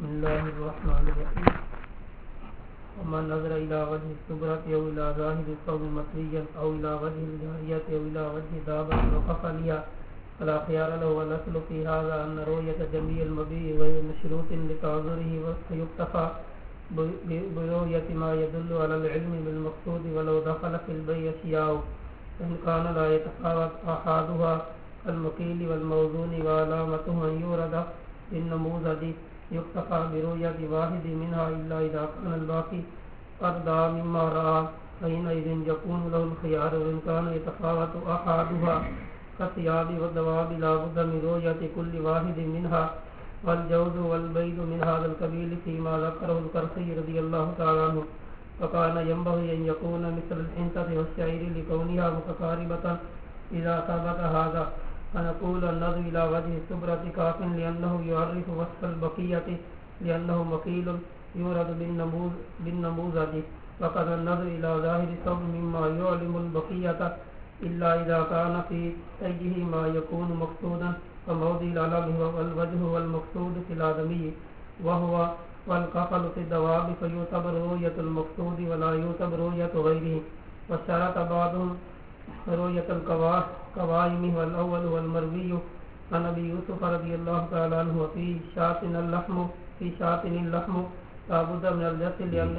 بسم الله الرحمن الرحيم. ومن نظر إلى وجه السبرة أو إلى ظاهر الثوب مطريا أو إلى وجه الجارية أو إلى وجه دابة وقف لها فلا خيار له. والأصل في هذا أن رؤية جميع المبيع غير مشروط لتعذره ويكتفى برؤية ما يدل على العلم بالمقصود ولو دخل في البيع أشياء فإن كان لا يتفاوت أحدها المقيل والموزون وعلامته أن يورد بالنموذج يكتفى برؤية واحد منها إلا إذا كان الباقي أرضى مما رأى فحينئذ يكون له الخيار. وإن كان يتفاوت أحدها كالثياب والدواب لا بد من رؤية كل واحد منها. والجوز والبيض من هذا القبيل فيما ذكره الكرخي رضي الله تعالى عنه. فكان ينبغي أن يكون مثل الحنطة والشعير لكونها متقاربة إذا ثبت هذا فنقول النظر إلى وجه السبرة كاف لأنه يعرف وصف البقية لأنه مقيل يورد بالنموذج. وقد النظر إلى ظاهر الثوب مما يعلم البقية إلا إذا كان في أيه ما يكون مقصودا فموضع العلم والوجه والمقصود في الآدمي وهو والكفل في الدواب فيعتبر رؤية المقصود ولا يعتبر رؤية غيره. وشرط بعضهم رؤية القوائم والأول والمروي عن أبي يوسف رضي الله تعالى عنه. وفي شاة اللحم لا بد من الجس لأن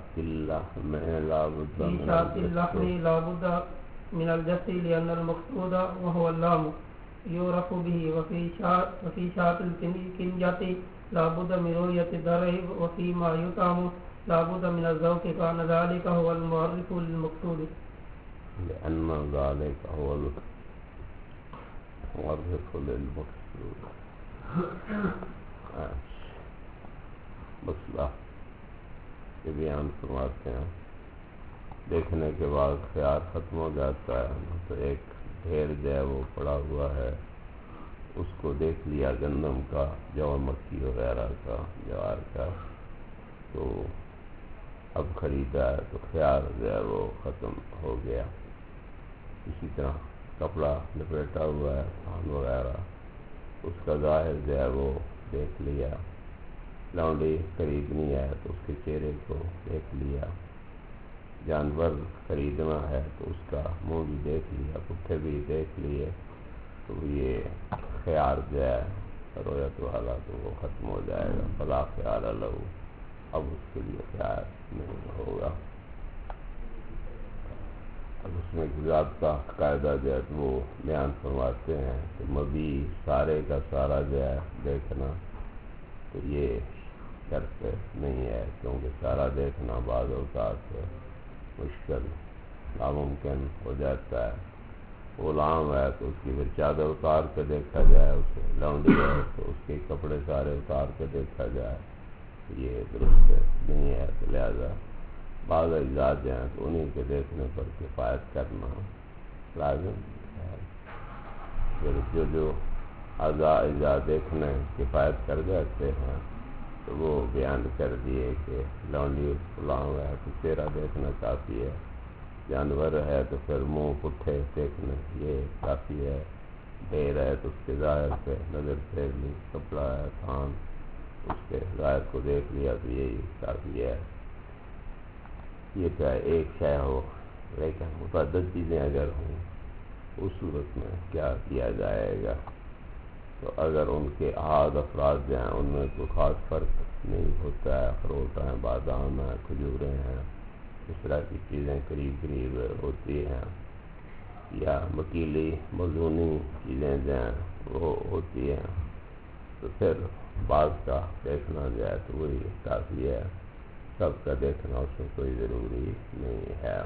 المقصود وهو اللام يعرف به. وفي شاة الكنجة لا بد من رؤية الدرع. وفيما يطعم لا بد من الذوق كان ذلك هو المعرف للمقصود لأن ذلك هو المعرف للمقصود. مسئلہ کے بیان فرماتے ہیں. دیکھنے کے بعد خیال ختم ہو جاتا ہے تو ایک ڈھیر جو ہے وہ پڑا ہوا ہے اس کو دیکھ لیا گندم کا جو مکی وغیرہ کا جوار کا تو اب خریدا ہے تو خیال جو ہے وہ ختم ہو گیا. اسی طرح کپڑا لپیٹا ہوا ہے تھان وغیرہ اس کا ظاہر جو ہے وہ دیکھ لیا. لونڈی خریدنی ہے تو اس کے چہرے کو دیکھ لیا. جانور خریدنا ہے تو اس کا منہ بھی دیکھ لیا پٹھے بھی دیکھ لیے تو یہ خیال جو ہے رویت والا تو وہ ختم ہو جائے گا. فلا خیال لہو اب اس کے لیے خیال نہیں ہوگا. اب اس میں گجرات کا قاعدہ جو ہے وہ بیان فرماتے ہیں کہ مبی سارے کا سارا جو ہے دیکھنا تو یہ شرط نہیں ہے کیونکہ سارا دیکھنا بعض اوقات مشکل ناممکن ہو جاتا ہے. غلام ہے تو اس کی پھر چادر اتار کے دیکھا جائے, اسے لونڈی ہے تو اس کے کپڑے سارے اتار کے دیکھا جائے, یہ درست نہیں ہے. تو لہذا بعض اجزاء جو ہیں تو انہیں کے دیکھنے پر کفایت کرنا لازم ہے. پھر جو اجزاء دیکھنے کفایت کر جاتے ہیں تو وہ بیان کر دیے کہ لونڈی غلام ہے تو چہرہ دیکھنا کافی ہے, جانور ہے تو پھر منہ پٹھے دیکھنا یہ کافی ہے, ڈھیر ہے تو اس کے ظاہر پہ نظر پھیر لی, کپڑا ہے تھان اس کے ظاہر کو دیکھ لیا تو یہی کافی ہے. یہ چاہے ایک شے ہو لیکن متعدد چیزیں اگر ہوں اس صورت میں کیا کیا جائے گا؟ تو اگر ان کے احاد افراد جو ہیں ان میں کوئی خاص فرق نہیں ہوتا ہے, اخروٹ ہیں, بادام ہیں, کھجوریں ہیں, اس طرح کی چیزیں قریب قریب ہوتی ہیں, یا مکیلی موزونی چیزیں جو ہیں وہ ہوتی ہیں, تو پھر بعض کا دیکھنا جو ہے تو وہی کافی ہے. سب کا دیکھنا اس میں کوئی ضروری نہیں ہے.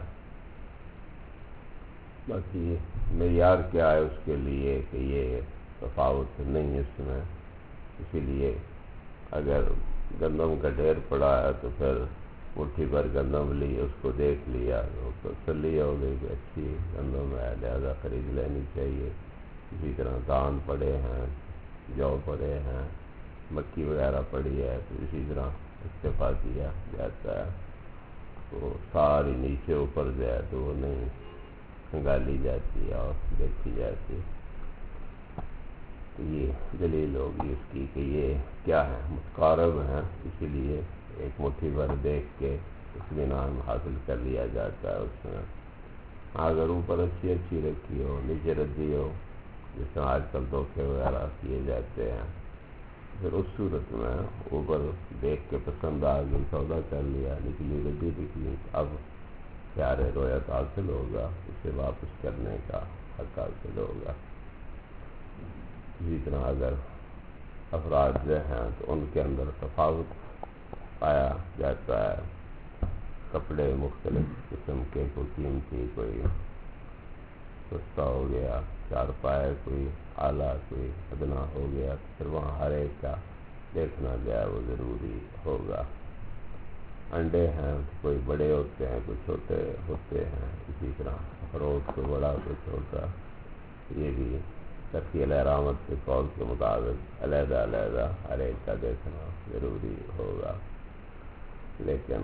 باقی معیار کیا ہے اس کے لیے کہ یہ تفاوت نہیں اس میں, اسی لیے اگر گندم کا ڈھیر پڑا ہے تو پھر مٹھی پر گندم لی, اس کو دیکھ لیا تو تسلی ہو گئی کہ اچھی گندم ہے لہذا خرید لینی چاہیے. اسی طرح دان پڑے ہیں, جو پڑے ہیں, مکی وغیرہ پڑی ہے تو اسی طرح اکتفا کیا جاتا ہے. تو ساری نیچے اوپر جو ہے تو وہ نہیں کھنگالی جاتی ہے اور دیکھی جاتی ہے. تو یہ دلیل ہوگی اس کی کہ یہ کیا ہے، متقارب ہیں، اسی لیے ایک مٹھی بھر دیکھ کے اطمینان حاصل کر لیا جاتا ہے اس میں۔ اگر اوپر اچھی رکھی ہو، نیچے ردی ہو، جس طرح آج کل دھوکے وغیرہ کیے جاتے ہیں، پھر اس صورت میں اوپر دیکھ کے پسند آ گئی، سودا کر لیا، نکلی ردی نکلی، اب خیار رویت حاصل ہوگا، اسے واپس کرنے کا حق حاصل ہوگا۔ اسی طرح اگر افراد جو ہیں تو ان کے اندر تفاوت پایا جاتا ہے، کپڑے مختلف قسم کے، کوئی قیمتی، کوئی سستا ہو گیا، چارپائے کوئی اعلیٰ، کوئی ادنا ہو گیا، تو پھر وہاں ہر ایک کا دیکھنا جو ہے وہ ضروری ہوگا۔ انڈے ہیں تو کوئی بڑے ہوتے ہیں، کوئی چھوٹے ہوتے ہیں، اسی طرح اخروٹ کوئی بڑا کوئی چھوٹا، یہ بھی تقی الاحرامت کے قول کے مطابق علیحدہ علیحدہ ہر ایک کا دیکھنا ضروری ہوگا۔ لیکن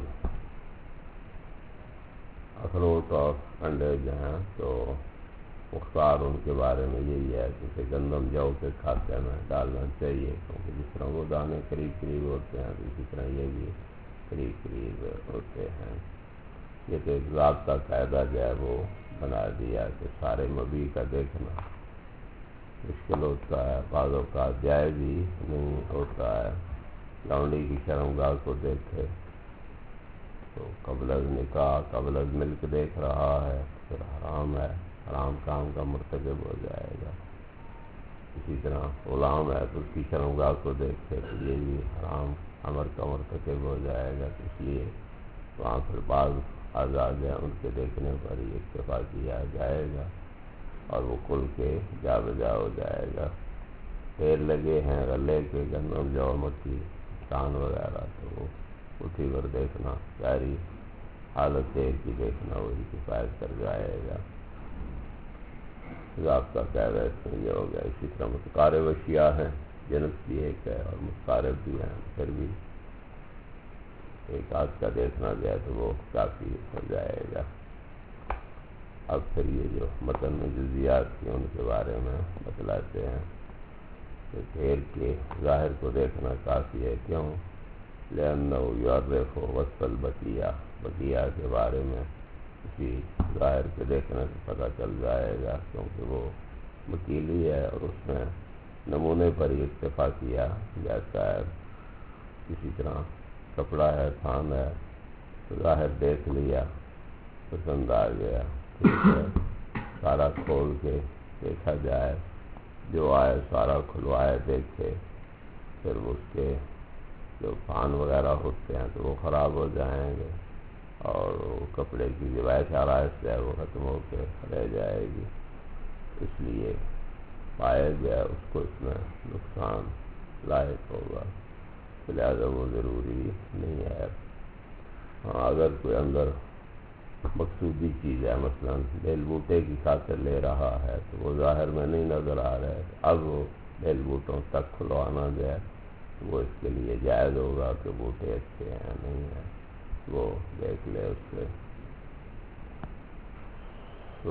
اخروٹ اور انڈے جو ہیں تو مختار ان کے بارے میں یہی ہے کہ اسے گندم جو کے کھاتے میں ڈالنا چاہیے، کیونکہ جس طرح وہ دانے قریب قریب ہوتے ہیں تو اسی طرح یہ بھی قریب قریب ہوتے ہیں۔ یہ تو ایک ضابطہ قاعدہ جو ہے وہ بنا دیا کہ سارے مبیع کا دیکھنا مشکل ہوتا ہے، بعض اوقات جائز ہی نہیں ہوتا ہے۔ لونڈی کی شرمگاہ کو دیکھے تو قبل از نکاح، قبل از ملک دیکھ رہا ہے، پھر حرام ہے، حرام کام کا مرتکب ہو جائے گا۔ اسی طرح غلام ہے تو اس کی شرمگاہ کو دیکھے تو یہ بھی حرام امر کا مرتکب ہو جائے گا، تو اس لیے وہاں پھر بعض آزاد ہیں ان کے دیکھنے پر ہی اکتفا کیا جائے گا اور وہ کھل کے جا بجا ہو جائے گا۔ ڈھیر لگے ہیں غلے کے، گندم جو، مکھی، کان وغیرہ، تو وہ اٹھی پر دیکھنا، جاری حالت دیر کی دیکھنا وہی کفایت کر جائے گا۔ ضابطہ قاعدہ اس میں یہ ہوگا۔ اسی طرح متقارب اشیاء ہیں، جنس بھی ایک ہے اور متقارب بھی ہیں، پھر بھی ایک آدھ کا دیکھنا جائے تو وہ کافی ہو جائے گا۔ اب پھر یہ جو متن میں جزیات کی ان کے بارے میں بتلاتے ہیں کہ ڈھیر کے ظاہر کو دیکھنا کافی ہے، کیوں؟ لِأَنَّهُ يُعَرِّفُ وَصْفَ الْبَقِيَّةِ، بقیہ کے بارے میں اسی ظاہر کے دیکھنے سے پتہ چل جائے گا، کیونکہ وہ وکیلی ہے اور اس میں نمونے پر ہی اکتفا کیا جاتا ہے۔ اسی طرح کپڑا ہے، تھان ہے، تو ظاہر دیکھ لیا، پسند آ گیا، ٹھیک ہے، سارا کھول کے دیکھا جائے، جو آئے سارا کھلوائے دیکھے، پھر اس کے جو پان وغیرہ ہوتے ہیں تو وہ خراب ہو جائیں گے اور کپڑے کی روایت آرائش ہے وہ ختم ہو کے رہ جائے گی، اس لیے پایا گیا اس کو اس میں نقصان لاحق ہوگا، لہذا وہ ضروری نہیں ہے۔ ہاں اگر کوئی اندر مقصودی چیز ہے، مثلا بیل بوٹے کی خاطر لے رہا ہے تو وہ ظاہر میں نہیں نظر آ رہا ہے، اب وہ بیل بوٹوں تک کھلوانا جائے تو وہ اس کے لیے جائز ہوگا کہ بوٹے اچھے ہیں نہیں ہیں، وہ دیکھ لے اس سے۔ تو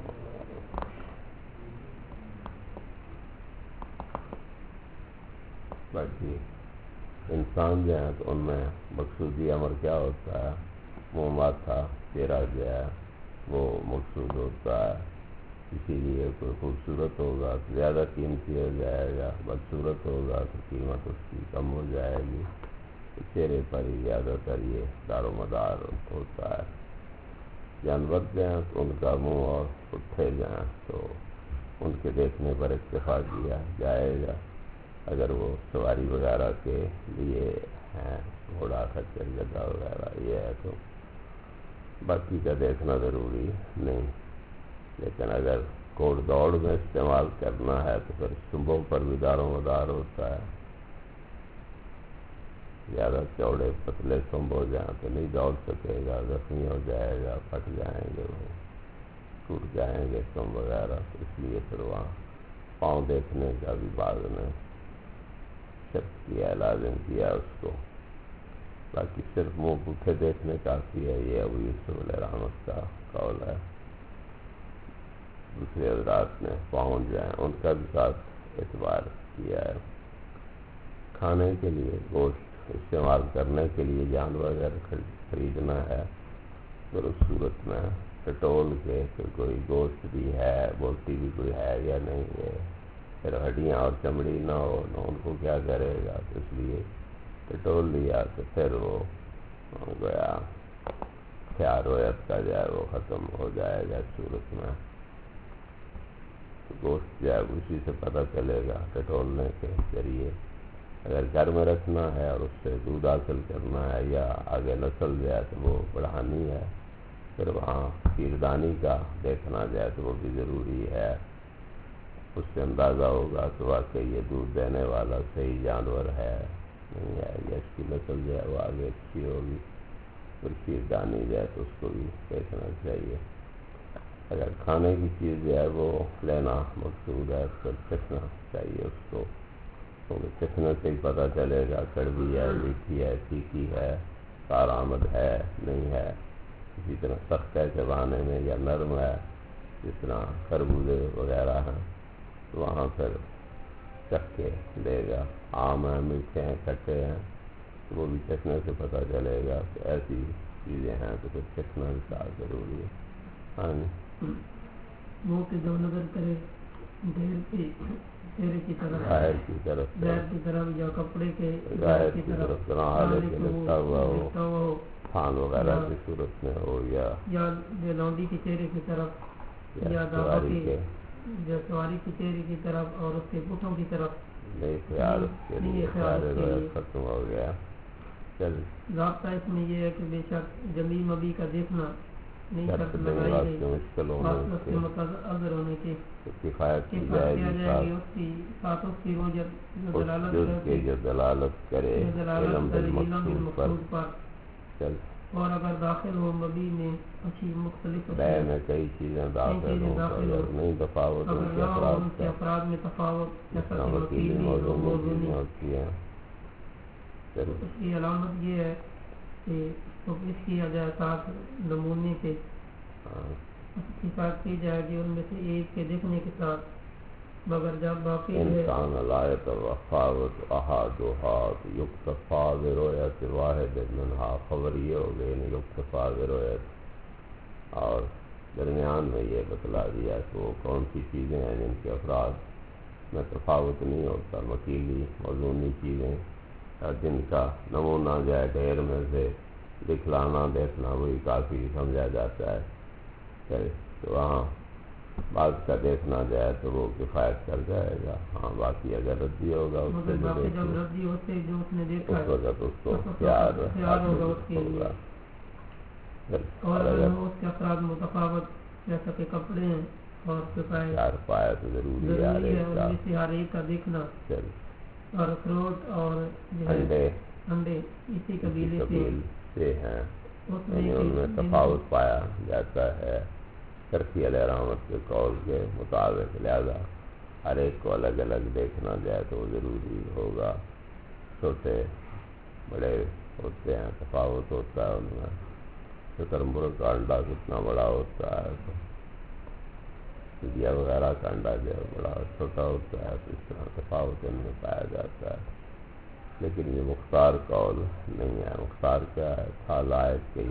باقی انسان جو ہیں تو ان میں مقصودی امر کیا ہوتا ہے؟ منہ ماتھا چہرہ جو ہے وہ مقصود ہوتا ہے، اسی لیے کوئی خوبصورت ہوگا تو زیادہ قیمتی ہو جائے گا، بدصورت ہوگا تو قیمت اس کی کم ہو جائے گی، تو چہرے پر ہی زیادہ تر یہ دار و مدار ہوتا ہے۔ جانور جو ہیں تو ان کا منہ اور پٹھے جو ہیں تو ان کے دیکھنے پر اکتفا کیا جائے گا، اگر وہ سواری وغیرہ کے لیے ہیں، گھوڑا خچر گدھا وغیرہ یہ ہے تو باقی کا دیکھنا ضروری نہیں۔ لیکن اگر کوڑ دوڑ میں استعمال کرنا ہے تو پھر سنبوں پر بھی دار و مدار ہوتا ہے، زیادہ چوڑے پتلے سنب ہو جائیں تو نہیں دوڑ سکے گا، زخمی ہو جائے گا، پھٹ جائیں گے، وہ ٹوٹ جائیں گے سنب وغیرہ، اس لیے پھر وہاں پاؤں دیکھنے کا بھی بعض نے شرط کیا، لازم کیا اس کو۔ باقی صرف منہ پٹھے دیکھنے کافی ہے، یہ ابو یوسف علیہ رحمت کا قول ہے۔ دوسرے حضرات نے پاؤں جو ہیں ان کا بھی ساتھ اعتبار کیا ہے۔ کھانے کے لیے گوشت استعمال کرنے کے لیے جانور اگر خریدنا ہے پھر اس صورت میں ٹٹول کے کہ کوئی گوشت بھی ہے، بوٹی بھی کوئی ہے یا نہیں ہے، پھر ہڈیاں اور چمڑی نہ ہو نہ ان کو کیا کرے گا، تو اس لیے ٹٹول لیا تو پھر وہ گویا خیار رویت کا جو ہے وہ ختم ہو جائے گا۔ اس صورت میں گوشت جو ہے اسی سے پتہ چلے گا ٹٹولنے کے ذریعے۔ اگر گھر میں رکھنا ہے اور اس سے دودھ حاصل کرنا ہے یا آگے نسل جو ہے تو وہ بڑھانی ہے، پھر وہاں سیردانی کا دیکھنا جائے تو وہ بھی ضروری ہے۔ اس سے اندازہ ہوگا کہ واقعی یہ دودھ دینے والا صحیح جانور ہے نہیں ہے، یا اس کی نسل جو ہے وہ آگے اچھی ہوگی۔ پھر سیردانی جو ہے تو اس کو بھی دیکھنا چاہیے۔ اگر کھانے کی چیز جو ہے وہ لینا مقصود ہے پھر چکھنا چاہیے اس کو، کیونکہ چکھنے سے ہی پتہ چلے گا کڑوی ہے، میٹھی ہے، تیکھی ہے، کارآمد ہے نہیں ہے۔ اسی طرح سخت ہے چبانے میں یا نرم ہے، جس طرح خربوزے وغیرہ ہیں، تو وہاں پھر چکھ کے لے گا۔ آم ہیں، میٹھے ہیں، کھٹے ہیں، تو وہ بھی چکھنے سے پتہ چلے گا کہ ایسی چیزیں ہیں تو پھر چکھنا بھی ساتھ ضروری ہے۔ ہاں جی، وہ کہ جو نظر کرے دیر کی چہرے کی طرف، ظاہر کی طرف، دیر کی طرف یا کپڑے کے ظاہر کی طرف حالت میں لگتا ہوا ہو، تھان وغیرہ کی صورت میں ہو، یا لونڈی کے چہرے کی طرف یا سواری کے سواری کے چہرے کی طرف اور اس کے پٹھوں کی طرف نہیں خیال اس کے لیے ختم ہو گیا۔ چل ضابطہ اس میں یہ ہے کہ بے شک جمی مبی کا دیکھنا نہیں شرط شرط لگائی گئی، مشکل ہونے کے متعذر ہونے کی کفایت کی کیا جائے جائے گی گی اس کی ساتھ اس کی وہ جو دلالت کرے علم بالمقصود پر۔ چل اور اگر داخل ہو مبی میں اچھی مختلف بے میں کئی چیزیں داخل ہوں اگر نہیں تفاوت ان کے افراد میں تفاوت جیسا کہ وکیلی موضوعی ہوتی ہیں، اس کی علامت یہ ہے کہ اس کی جائے ساتھ نمونے کے اتفاق کی جائے گی ان میں سے ایک کے دیکھنے کے ساتھ، مگر جب باقی انسان لایت وفاوت احادوحات یکتفا برؤیت واحد منہا، خبر یہ ہو گئی نہیں یکتفا برؤیت، اور درمیان میں یہ بتلا دیا کہ وہ کون سی چیزیں ہیں جن کے افراد میں تفاوت نہیں ہوتا، مکیلی موزونی چیزیں جن کا نمونہ جائے ڈھیر میں سے دکھلانا دیکھنا وہی کافی سمجھا جاتا ہے، تو وہاں بعض کا دیکھنا جائے تو وہ کفایت کر جائے گا۔ ہاں باقی اگر ردی ہوگا اس سے جو اس وقت اس کو پیار ہوگا۔ اور اگر اس کے افراد متفاوت جیسا کہ کپڑے ہیں اور چار پایا تو ضروری ہے ہر ایک کا دیکھنا، اور اخروٹ اور انڈے اسی قبیلے سے ہیں، ان میں تفاوت پایا جاتا ہے کرخی علیہ رحمت کے قول کے مطابق، لہذا ہر ایک کو الگ الگ دیکھنا جائے تو وہ ضروری ہوگا۔ چھوٹے بڑے ہوتے ہیں، تفاوت ہوتا ہے ان میں، شتر مرغ کا انڈا کتنا بڑا ہوتا ہے، چڑیا وغیرہ کا انڈا جو ہے بڑا چھوٹا ہوتا ہے، تو اس طرح تفاوت ان میں پایا جاتا ہے، لیکن یہ مختار قول نہیں ہے۔ مختار کیا ہے؟ حالات کے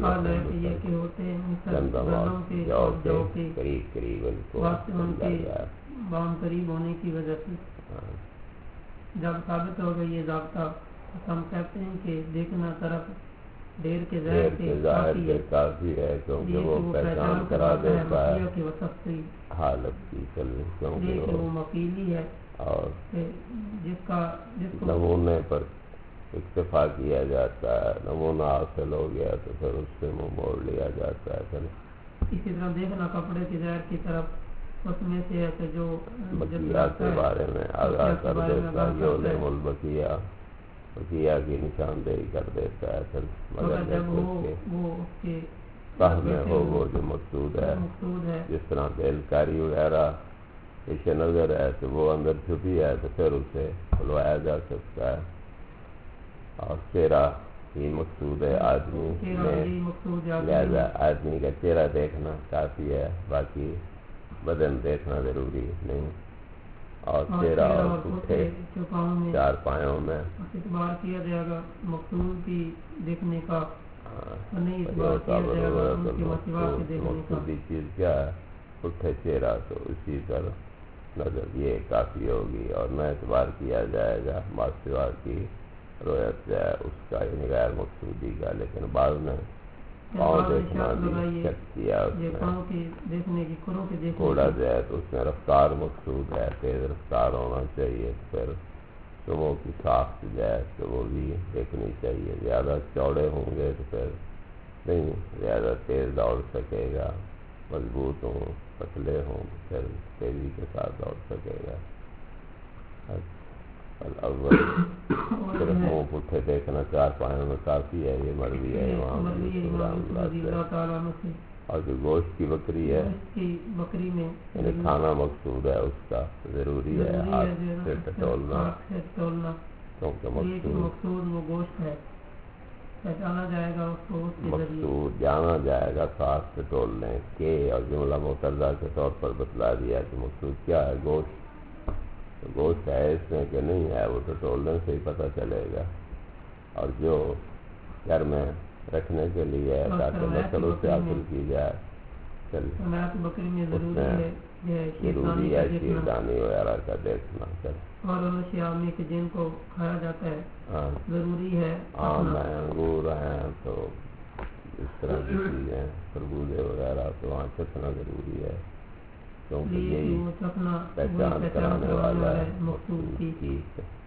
گندم اور جو کے قریب قریب ان کو بام قریب ہونے کی وجہ سے جب ثابت ہو گئی یہ ضابطہ، ہم کہتے ہیں کہ دیکھنا طرف دیر کے ظاہر کے کافی ہے، کیونکہ وہ پہچان کرا دیتا ہے حالت کی، کیونکہ وہ مقیلی ہے اور جس کو نمونے پر اکتفا کیا جاتا ہے، نمونہ حاصل ہو گیا تو پھر اس سے منہ موڑ لیا جاتا ہے۔ پھر اسی طرح دیکھنا کپڑے کی ظاہر کی طرف اس میں سے ہے کہ جو بقیہ کے بارے میں آگاہ کر دیتا ہے، یولم البقیہ، بقیہ کی نشاندہی کر دیتا ہے، پھر مگر جب وہ فہم میں ہو وہ جو مقصود ہے، جس طرح بیلکاری وغیرہ پیش نظر ہے تو وہ اندر چھپی ہے تو پھر اسے کھلوایا جا سکتا ہے، اور چہرہ ہی مقصود ہے آدمی میں، لہذا آدمی کا چہرہ دیکھنا کافی ہے، باقی بدن دیکھنا ضروری نہیں۔ اور چہرہ اور پٹھے چوپاؤں میں چار پایوں میں اعتبار کیا جائے گا مقصود کی دیکھنے کا، نہیں اعتبار کیا تعبر جائے گا ہوا ان تو کے مسوا کے دیکھنے کا۔ مقصودی چیز کیا ہے؟ پٹھے چہرہ، تو اسی پر نظر یہ کافی ہوگی، اور نہ اعتبار کیا جائے گا ماسوا کی رویت جو ہے اس کا، یعنی غیر مقصودی کا۔ لیکن بعض نے پاؤں دیکھنا بھی شک کیا، اس میں گھوڑا جو ہے تو اس میں رفتار مقصود ہے، تیز رفتار ہونا چاہیے، پھر سمو کی ساخت جو ہے تو وہ بھی دیکھنی چاہیے، زیادہ چوڑے ہوں گے تو پھر نہیں زیادہ تیز دوڑ سکے گا، مضبوط ہوں پتلے ہوں پھر تیزی کے ساتھ دوڑ سکے گا۔ الاول صرف منہ پٹھے دیکھنا چار پایوں میں کافی ہے، یہ مروی ہے امام رضی اللہ تعالیٰ عنہ سے۔ اور جو گوشت کی بکری ہے بکری میں یعنی کھانا مقصود ہے، اس کا ضروری ہے ہاتھ سے ٹٹولنا، کیونکہ مقصود وہ گوشت ہے، پہچانا جائے گا اس کو، مقصود جانا جائے گا ساتھ سے ٹولنے کے، اور جملہ معترضہ کے طور پر بتلا دیا کہ مقصود کیا ہے، گوشت ہے اس میں کہ نہیں ہے، وہ تو ٹولنے سے ہی پتہ چلے گا۔ اور جو گھر میں رکھنے کے لیے ہے تاکہ نسل سے حاصل کی جائے، بکری میں ضروری ہے شیردانی وغیرہ کا دیکھنا، اور شیامی کے جن کو کھایا جاتا ہے ضروری ہے، آم ہیں انگور ہیں تو اس طرح کی چیزیں خربوزے وغیرہ تو وہاں چکھنا ضروری ہے، کیونکہ یہی پہچان کرانے والا ہے مقصود کی۔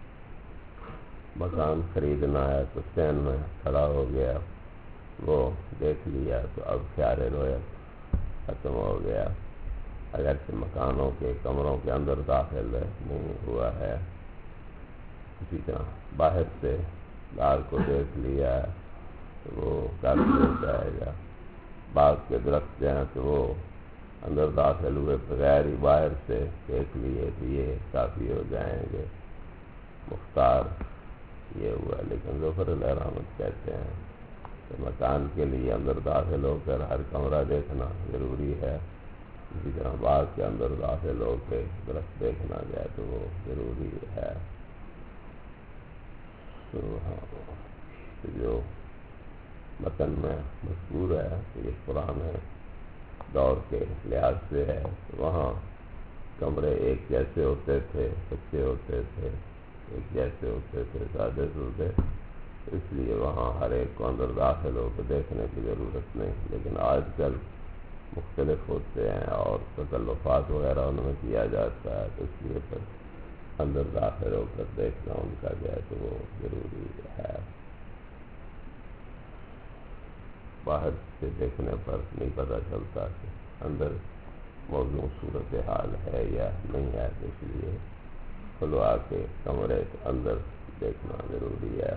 مکان خریدنا ہے تو سین میں کھڑا ہو گیا، وہ دیکھ لیا تو اب خیال رویت ختم ہو گیا، اگرچہ مکانوں کے کمروں کے اندر داخل نہیں ہوا ہے۔ اسی طرح باہر سے دار کو دیکھ لیا تو وہ کافی ہو جائے گا۔ باغ کے درخت جو ہیں تو وہ اندر داخل ہوئے بغیر ہی باہر سے دیکھ لیے تو یہ کافی ہو جائیں گے، مختار یہ ہوا۔ لیکن ظفر علیہ رحمت کہتے ہیں کہ مکان کے لیے اندر داخل ہو کر ہر کمرہ دیکھنا ضروری ہے، اسی طرح باغ کے اندر داخل ہو کے درخت دیکھنا جائے تو وہ ضروری ہے۔ تو جو متن میں مذکور ہے کہ یہ پرانے دور کے لحاظ سے ہے، وہاں کمرے ایک جیسے ہوتے تھے، کچے ہوتے تھے، ایک جیسے ہوتے تھے، سادے سودے، اس لیے وہاں ہر ایک کو اندر داخل ہو کے دیکھنے کی ضرورت نہیں۔ لیکن آج کل مختلف ہوتے ہیں اور تکلفات وغیرہ ان میں کیا جاتا ہے، تو اس لیے پھر اندر داخل ہو کر دیکھنا ان کا جو ہے تو وہ ضروری ہے۔ باہر سے دیکھنے پر نہیں پتہ چلتا کہ اندر موضوع صورتحال ہے یا نہیں ہے، اس لیے کھلوا کے کمرے کے اندر دیکھنا ضروری ہے۔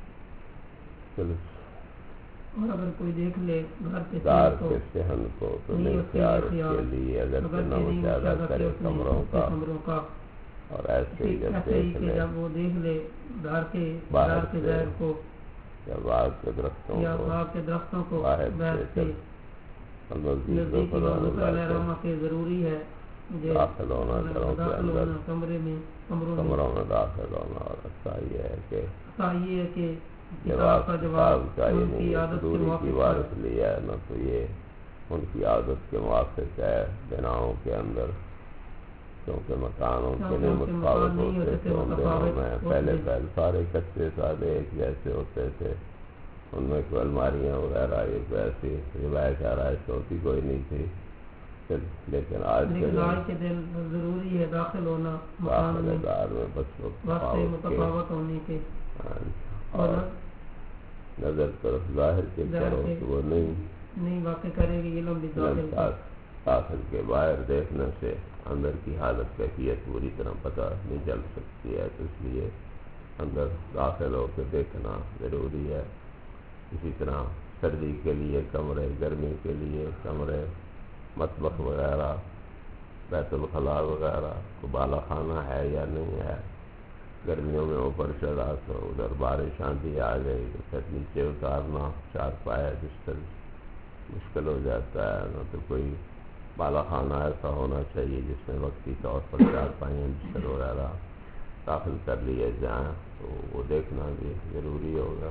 اور اگر کوئی دیکھ لے دار کے صحن کو تو نہیں اختیار کے لیے اگر نہ مشاہدہ کرے کمروں کا، اور ایسے ہی جب دیکھ لے وہ دیکھ لے باہر کے سے ظاہر کو یا باغ کے درختوں کو باہر سے ضروری ہے داخل ہونا، گھروں کے اندر کمروں میں داخل ہونا، اور اچھا یہ ہے کہ جواب کا یہ نہیں دوری کی وارث لیا ہے، نہ تو یہ ان کی عادت کے موافق ہے بناؤں کے اندر، کیونکہ مکانوں کے لیے متفاوت ہوتے تھے ان دنوں میں، پہلے سارے کچے سادے ایک جیسے ہوتے تھے، ان میں کوئی الماریاں وغیرہ یہ کوئی ایسی روایت آرائش ہوتی کوئی نہیں تھی، لیکن آج کے دن ضروری ہے داخل ہونا دار میں بس متفاوت ہونے کے، اور نظر طرف ظاہر کے کرو تو وہ نہیں واقع کرے گی، داخل کے باہر دیکھنے سے اندر کی حالت کیفیت پوری طرح پتہ نہیں چل سکتی ہے، تو اس لیے اندر داخل ہو کے دیکھنا ضروری ہے۔ اسی طرح سردی کے لیے کمرے، گرمی کے لیے کمرے، مطبخ وغیرہ، بیت الخلاء وغیرہ کو بالا خانہ ہے یا نہیں ہے، گرمیوں میں اوپر چڑھا تو ادھر بارش آندھی آ گئی تو پھر نیچے اتارنا چار پایا بستر مشکل ہو جاتا ہے، نہ تو کوئی بالا خانہ ایسا ہونا چاہیے جس میں وقتی طور پر چارپائیاں بستر وغیرہ داخل کر لیے جائیں، تو وہ دیکھنا بھی ضروری ہوگا۔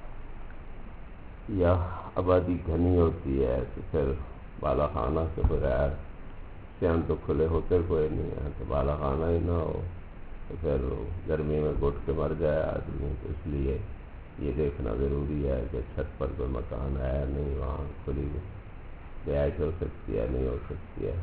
یا آبادی گھنی ہوتی ہے تو پھر بالا خانہ کے بغیر سیان تو کھلے ہوتے کوئی نہیں ہے، تو بالا خانہ ہی نہ ہو تو پھر گرمی میں گھٹ کے مر جائے آدمی، تو اس لیے یہ دیکھنا ضروری ہے کہ چھت پر کوئی مکان ہے نہیں، وہاں کھلی رہائش ہو سکتی ہے نہیں ہو سکتی ہے۔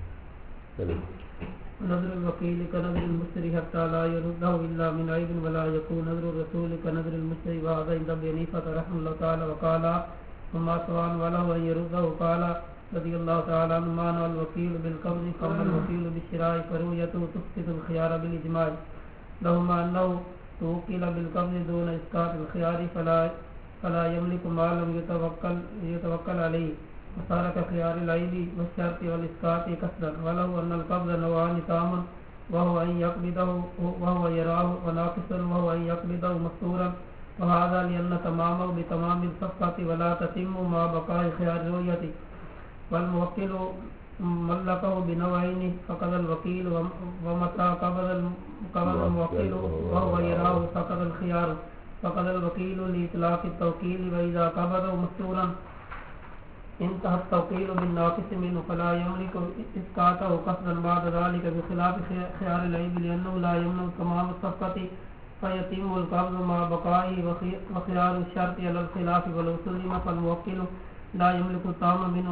نظر الوکیل كنظر المشتری حتى لا يرده الا من عيب ولا يكون نظر الرسول كنظر المشتری وهذا عند ابي حنيفة رحمه الله تعالى وقال وما سواء وله ان يرده قال رضي الله تعالى عنه معنى الوكيل بالقبض فما الوكيل بالشراء فرؤيته تسقط الخيار بالاجماع لهما انه توكل بالقبض دون اسقاط الخيار فلا يملك ما لم يتوكل عليه وصار كخيار العيب والشرط والإسقاط قصدا، ولو أن القبض نوعان تاما وهو أن يقبضه وهو يراه وناقصا وهو أن يقبضه مستورا، وهذا لأن تمامه بتمام الصفقة ولا تتم مع بقاء خيار الرؤية، والموكل ملكه بنوعين فقد الوكيل ومتى قبض الموكل وهو يراه فقد الخيار فقد الوكيل لإطلاق التوكيل، وإذا قبضه مستورا انتهى التوكيل بالناقص منه فلا يملك اسقاطه قصدا بعد ذلك بخلاف خيار العيب لانه لا يمنع تمام الصفقه فيتم القبض مع بقائه وخيار الشرط على الخلاف ولو سلم فالموكل لا يملك التام منه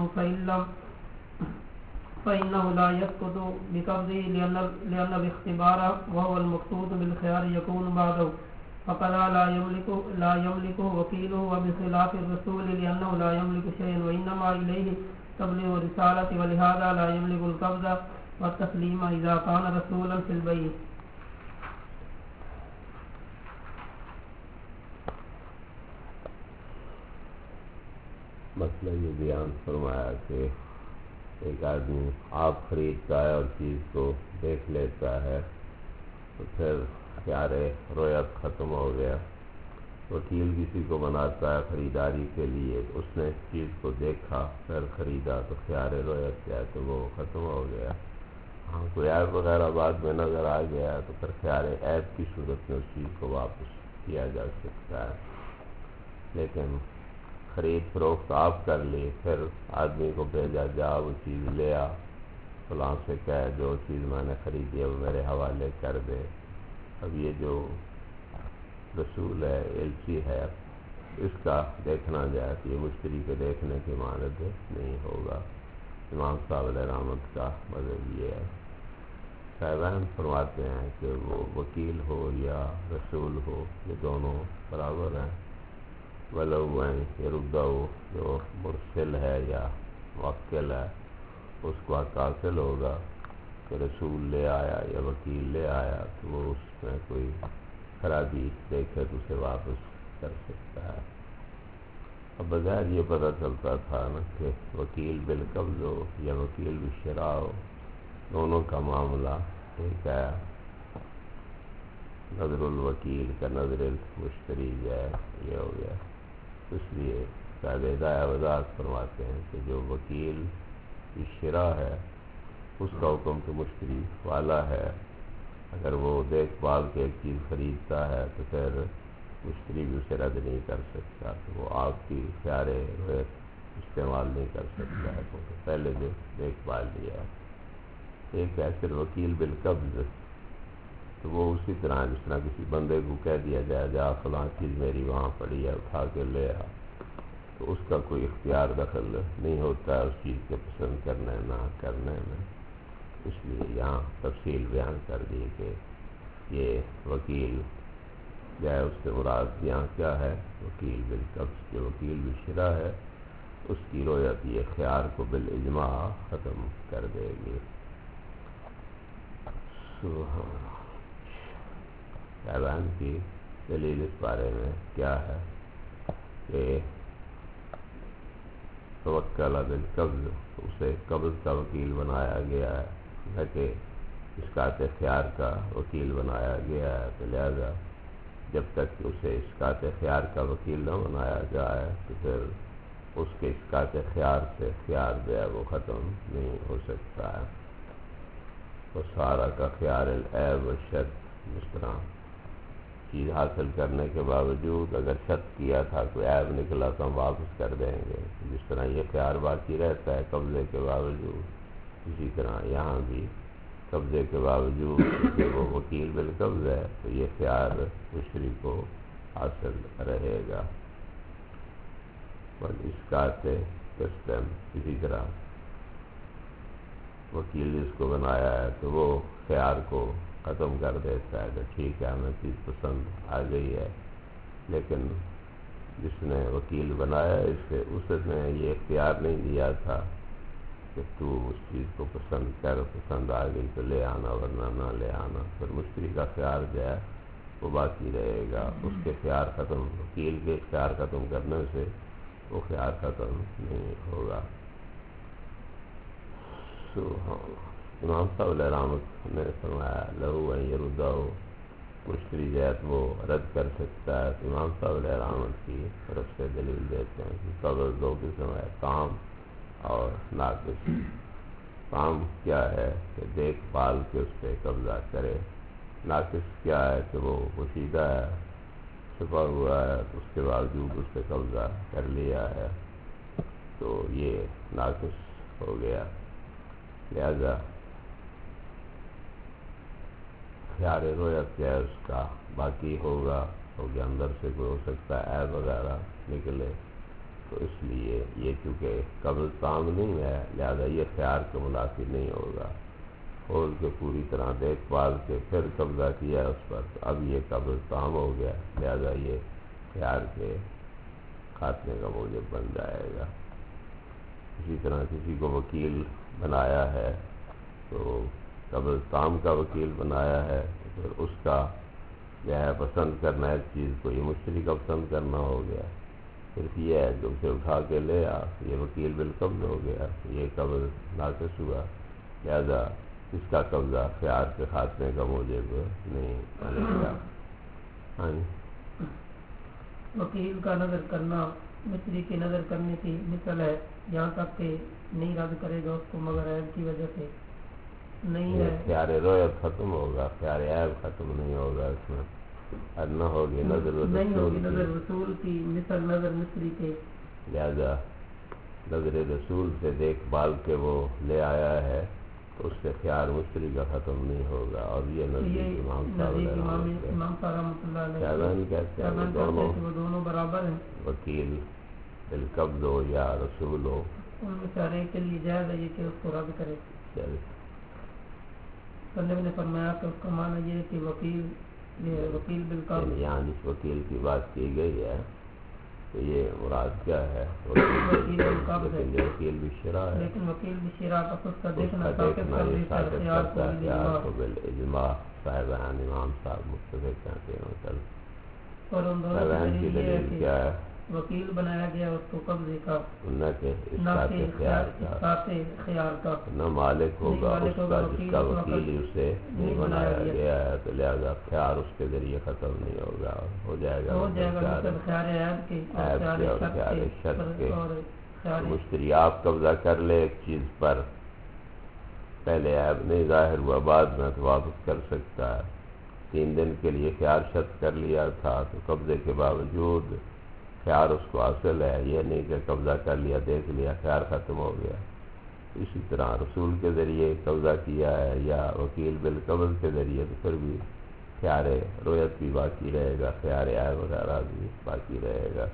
فإنه لا يسقط بقبضه لأن الاختبار وهو المقصود بالخيار يكون بعده، فقد لا يملكه وكيله وبخلاف الرسول لأنه لا يملك شيئا وإنما إليه تبليغ الرسالة، ولهذا لا يملك القبض والتسليم إذا كان رسولا في البيع۔ مسئلہ یہ بیان فرمایا کہ ایک آدمی آپ خریدتا ہے اور چیز کو دیکھ لیتا ہے تو پھر خیار رویت ختم ہو گیا، وکیل کسی کو بناتا ہے خریداری کے لیے، اس نے چیز کو دیکھا پھر خریدا تو خیار رویت کیا ہے تو وہ ختم ہو گیا۔ ہاں کوئی عیب وغیرہ بعد میں نظر آ گیا تو پھر خیار عیب کی صورت میں اس چیز کو واپس کیا جا سکتا ہے، لیکن خرید فروخت آپ کر لی، پھر آدمی کو بھیجا جا وہ چیز لے آ، فلاں سے کہے جو چیز میں نے خریدی ہے وہ میرے حوالے کر دے۔ اب یہ جو رسول ہے ایلچی ہے اس کا دیکھنا جائے تو یہ مشتری کے دیکھنے کی مانند نہیں ہوگا۔ امام صاحب علیہ رحمت کا مذہب یہ ہے۔ صاحبان فرماتے ہیں کہ وہ وکیل ہو یا رسول ہو یہ دونوں برابر ہیں، ولو یہ ردا جو مرسل ہے یا موکل ہے اس کو حق حاصل ہوگا کہ رسول لے آیا یا وکیل لے آیا تو وہ اس میں کوئی خرابی دیکھے تو اسے واپس کر سکتا ہے۔ اب بظاہر یہ پتہ چلتا تھا نا کہ وکیل بالقبض ہو یا وکیل بالشراء ہو دونوں کا معاملہ ایک ہے، نظر الوکیل کا نظر المشتری جو ہے یہ ہو گیا۔ اس لیے صاحب ہدایہ وضاحت فرماتے ہیں کہ جو وکیل بالشراء ہے اس کا حکم تو مشتری والا ہے، اگر وہ دیکھ بھال کے ایک چیز خریدتا ہے تو پھر مشتری بھی اسے رد نہیں کر سکتا، تو وہ آپ کی خیار رویت استعمال نہیں کر سکتا ہے کیونکہ پہلے جو دیکھ بھال لیا ہے۔ ایک ہے پھر وکیل بالقبض، تو وہ اسی طرح جس طرح کسی بندے کو کہہ دیا جائے جا فلاں چیز میری وہاں پڑی ہے اٹھا کے لے آ، تو اس کا کوئی اختیار دخل نہیں ہوتا ہے اس چیز کے پسند کرنے نہ کرنے میں۔ اس لیے یہاں تفصیل بیان کر دی کہ یہ وکیل جو ہے اس سے مراد یہاں کیا ہے، وکیل بالقبض، جو وکیل بالشراء ہے اس کی رویت یہ خیار کو بالاجماع ختم کر دے گی۔ صاحبان کی دلیل اس بارے میں کیا ہے کہ توکل بالقبض اسے قبض کا وکیل بنایا گیا ہے نہ کہ اسقاط خیار کا وکیل بنایا گیا ہے، تو لہذا جب تک اسے اسقاط خیار کا وکیل نہ بنایا جائے تو پھر اس کے اسقاط خیار سے خیار جو ہے وہ ختم نہیں ہو سکتا ہے. وہ سارا کا خیار العیب و شرط، جس طرح چیز حاصل کرنے کے باوجود اگر شرط کیا تھا کوئی عیب نکلا تو ہم واپس کر دیں گے، جس طرح یہ خیار باقی رہتا ہے قبضے کے باوجود، اسی طرح یہاں بھی قبضے کے باوجود کہ وہ وکیل بالقبض ہے تو یہ خیار مشتری کو حاصل رہے گا. اسقاط قسم، اسی طرح وکیل جس کو بنایا ہے تو وہ خیار کو ختم کر دیتا ہے کہ ٹھیک ہے ہمیں چیز پسند آ گئی ہے، لیکن جس نے وکیل بنایا اس نے یہ اختیار نہیں دیا تھا کہ تو اس چیز کو پسند کر، پسند آ گئی تو لے آنا ورنہ نہ لے آنا. پھر مشتری کا خیار جو ہے وہ باقی رہے گا. اس کے خیار ختم، وکیل کے خیار ختم کرنے سے وہ خیار ختم نہیں ہوگا. امام صاحب علیہ رحمت نے فرمایا لہو ان یردہ، مشتری جو ہے وہ رد کر سکتا ہے. تو امام صاحب علیہ رحمت کی طرف سے دلیل دیتے ہیں کہ قبض دو قسم ہے، تام اور ناقص. تام کیا ہے کہ دیکھ بھال کے اس پہ قبضہ کرے، ناقص کیا ہے کہ وہ پوشیدہ ہے، چھپا ہوا ہے، اس کے باوجود اس پہ قبضہ کر لیا ہے، تو یہ ناقص ہو گیا. لہذا خیار رویت کیا ہے اس کا باقی ہوگا، کیونکہ اندر سے کوئی ہو سکتا ہے عیب وغیرہ نکلے، تو اس لیے یہ چونکہ قبض تام نہیں ہے لہذا یہ خیار کے منافی نہیں ہوگا. کھول کے پوری طرح دیکھ بھال کے پھر قبضہ کیا ہے اس پر، تو اب یہ قبض تام ہو گیا لہذا یہ خیار کے خاتمے کا موجب بن جائے گا. اسی طرح کسی کو وکیل بنایا ہے تو قبض تام کا وکیل بنایا ہے تو پھر اس کا جو ہے پسند کرنا ایک چیز کو یہ مشتری کا پسند کرنا ہو گیا. صرف یہ ہے کہ اسے اٹھا کے لے آ، یہ وکیل بالقبض ہو گیا، یہ قبض ناقص ہوا، لہذا اس کا قبضہ خیار کے خاتمے کا موجب نہیں بنے گا. ہاں جی. وکیل کا نظر کرنا مشتری کی نظر کرنے کی مثل ہے، یہاں تک کہ نہیں رد کرے گا اس کو مگر عیب کی وجہ سے نہیں ہے. خیار رویت ختم ہوگا، خیار عیب ختم نہیں ہوگا. اس میں نہ ہوگی نظر رسول کی مثل نظر مصری کے، لہذا نظر رسول سے دیکھ بھال کے وہ لے آیا ہے تو اس سے خیار مشتری کا ختم نہیں ہوگا. اور یہ نزدیک امام صاحب رحمۃ اللہ علیہ کہتے ہیں وہ دونوں برابر ہیں، وکیل بالقبض ہو یا رسول ہو، ان میں سے ہر ایک کے لیے جائز ہے یہ کہ اس کو رد کرے. صلی نے فرمایا کہ اس کا معنی یہ ہے کہ وکیل بالقبض، یہاں جس وکیل کی بات کی گئی ہے تو یہ مراد کیا ہے؟ وکیل بالقبض ہے، وکیل بھی شرع ہے، لیکن وکیل بھی شرع کا خود کا دیکھنا اجماع صاحبان امام صاحب متفق کہتے ہیں. اور ان دونوں کی دلیل کیا ہے؟ وکیل بنایا گیا اس کو قبضے کا، نہ خیار کا، نہ مالک ہوگا اس کا جس کا وکیل اسے نہیں بنایا گیا ہے، تو لہذا خیار اس کے ذریعے ختم نہیں ہوگا، ہو جائے گا خیار عیب کے اور خیار شرط کے. مشتری آپ قبضہ کر لے ایک چیز پر، پہلے عیب نہیں ظاہر ہوا بعد میں تو واپس کر سکتا ہے. 3 دن کے لیے خیار شرط کر لیا تھا تو قبضے کے باوجود خیار اس کو حاصل ہے، یہ نہیں کہ قبضہ کر لیا دیکھ لیا خیار ختم ہو گیا. اسی طرح رسول کے ذریعے قبضہ کیا ہے یا وکیل بالقبض کے ذریعے تو پھر بھی خیار رویت بھی باقی رہے گا، خیار عیب وغیرہ بھی باقی رہے گا.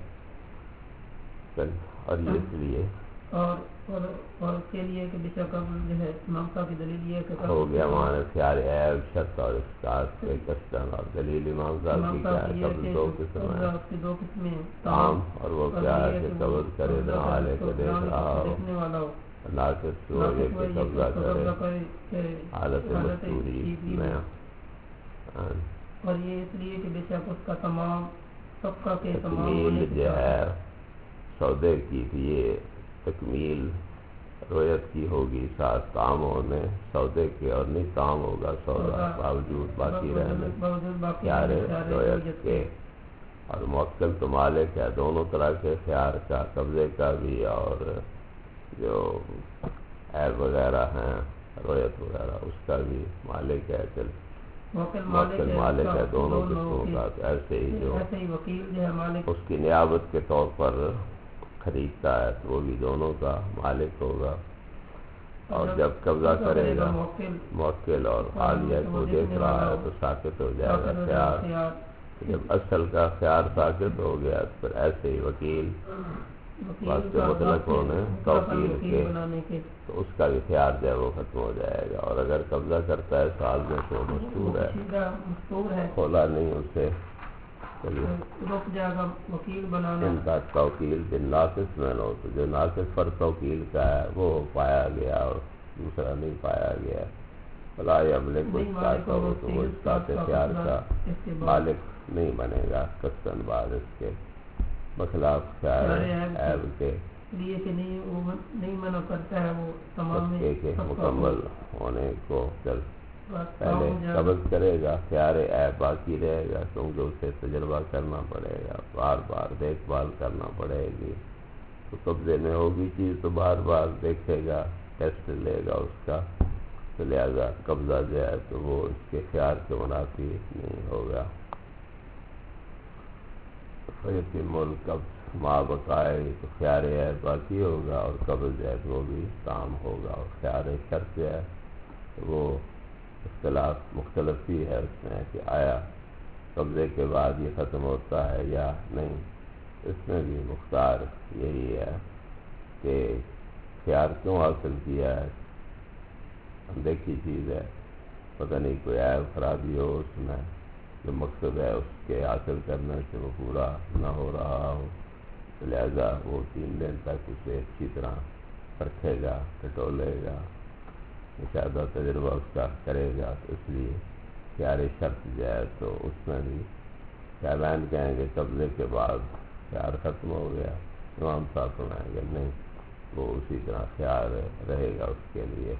اور یہ اس لیے اور اس کے لیے کہ بچہ قبض جو ہے امام صاحب کی دلیل یہ کہ ہو گیا ہمارے خیار عیب شرط اور اسقاط کے قسم. اور دلیل امام صاحب کی کیا ہے؟ قبض 2 قسم ہے، اس کی 2 قسمیں ہیں، تام اور وہ کیا ہے کہ قبض کرے نہ حالے کو دیکھ رہا ہو، ناقص ہو یہ کہ قبضہ کرے حالت مستوری میں. اور یہ اس لیے کہ بے شک اس کا تمام سب کے تکمیل جو ہے سودے کی تھی، یہ تکمیل رویت کی ہوگی ساتھ تام ہونے سودے کے، اور نہیں تام ہوگا سودا باوجود باقی رہنے خیار رویت کے. اور موکل تو مالک ہے دونوں طرح کے اختیار کا، قبضے کا بھی اور جو عیب وغیرہ ہیں رویت وغیرہ اس کا بھی مالک ہے. موکل مالک ہے دونوں قسموں کا. ایسے ہی جو وکیل جو ہے مالک اس کی نیابت کے طور پر خریدتا ہے تو وہ بھی دونوں کا مالک ہوگا. اور جب قبضہ کرے گا موکل اور حالیہ کو دیکھ رہا ہے تو ساکت ہو جائے گا اختیار. جب اصل کا اختیار ساکت ہو گیا تو پھر ایسے ہی وکیل واسطے مطلق ہونے توکیل کے تو اس کا بھی اختیار جو ہے وہ ختم ہو جائے گا. اور اگر قبضہ کرتا ہے سال میں تو مستور ہے کھولا نہیں اسے رک جائے گا وکیل بنانا. ان کا توکیل بن ناقص میں ہو تو جو ناقص پر توکیل کا ہے وہ پایا گیا اور دوسرا نہیں پایا گیا بلا عملے کو اس کا تو وہ اس کا اختیار کا مالک نہیں بنے گا قسطاً بعد اس کے بخلاف عیب کے لیے کہ نہیں منع کرتا ہے وہ تمام کے مکمل ہونے کو. جب پہلے قبض کرے گا خیار عیب باقی رہے گا کیونکہ اسے تجربہ کرنا پڑے گا بار بار دیکھ بھال کرنا پڑے گی. تو قبضے میں ہوگی چیز تو بار بار دیکھے گا ٹیسٹ لے گا اس کا تو لہٰذا قبضہ جو ہے تو وہ اس کے خیار کے منافی نہیں ہوگا. ملک قبض ماں بقائے تو خیار عیب باقی ہوگا اور قبض جو ہے وہ بھی تام ہوگا. اور خیار شرط جو ہے وہ اختلاف مختلف ہی ہے اس میں کہ آیا قبضے کے بعد یہ ختم ہوتا ہے یا نہیں. اس میں بھی مختار یہی ہے کہ خیار کیوں حاصل کیا ہے دیکھی چیز ہے پتہ نہیں کوئی عیب خرابی ہو اس میں جو مقصد ہے اس کے حاصل کرنے سے وہ پورا نہ ہو رہا ہو تو لہذا وہ 3 دن تک اسے اچھی طرح رکھے گا ٹٹولے گا مشاہدہ تجربہ اس کا کرے گا. تو اس لیے خیار شرط جو ہے تو اس میں بھی شاہبین کہیں گے قبضے کے بعد خیار ختم ہو گیا امام صاحب سنائیں گے نہیں وہ اسی طرح خیار رہے گا اس کے لیے.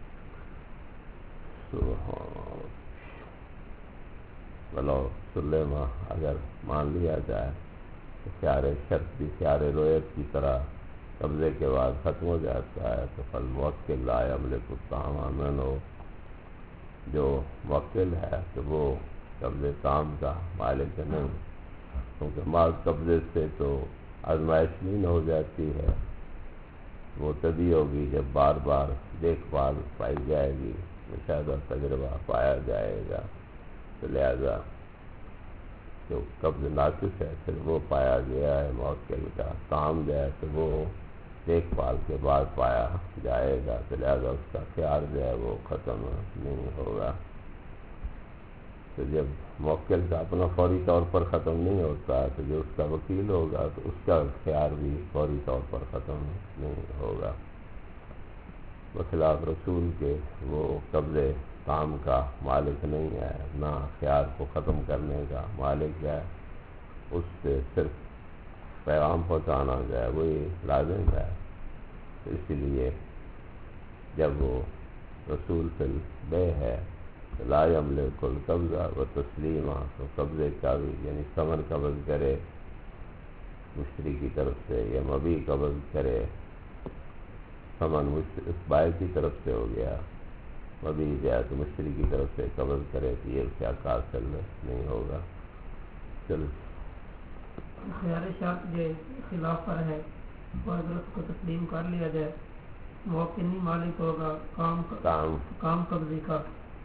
بلو سلیمہ اگر مان لیا جائے تو خیار شرط بھی خیار رویت کی طرح قبضے کے بعد ختم ہو جاتا ہے تو فل موکل لا یملک التام ہو جو موکل ہے تو وہ قبضے تام کا مالک نہیں کیونکہ مال قبضے سے تو آزمائش نہیں ہو جاتی ہے وہ تبھی ہوگی جب بار بار دیکھ بھال پائی جائے گی مشاہدہ تجربہ پایا جائے گا. تو لہذا جو قبض ناقص ہے پھر وہ پایا گیا ہے موکل کا کام جو ہے تو وہ دیکھ بھال کے بعد پایا جائے گا تو لہذا اس کا خیار جو ہے وہ ختم نہیں ہوگا. تو جب موکل کا اپنا فوری طور پر ختم نہیں ہوتا تو جو اس کا وکیل ہوگا تو اس کا خیار بھی فوری طور پر ختم نہیں ہوگا. بخلاف رسول کے وہ قبضے کام کا مالک نہیں ہے نہ خیار کو ختم کرنے کا مالک ہے. اس سے صرف پیغام پہنچانا جائے وہی لازم ہے. اسی لیے جب وہ رسول فی البیع ہے لا یملک القبضہ و تسلیمہ تو قبضے کا بھی یعنی ثمن قبض کرے مشتری کی طرف سے یا مبیع قبض کرے ثمن اس بائع کی طرف سے ہو گیا مبیع جائے تو مشتری کی طرف سے قبض کرے تو یہ کیا حاصل نہیں ہوگا. چل خیار شرط جو خلاف پر ہے اور اگر اس کو تسلیم کر لیا جائے موکل نہیں مالک ہوگا کام قبضے کا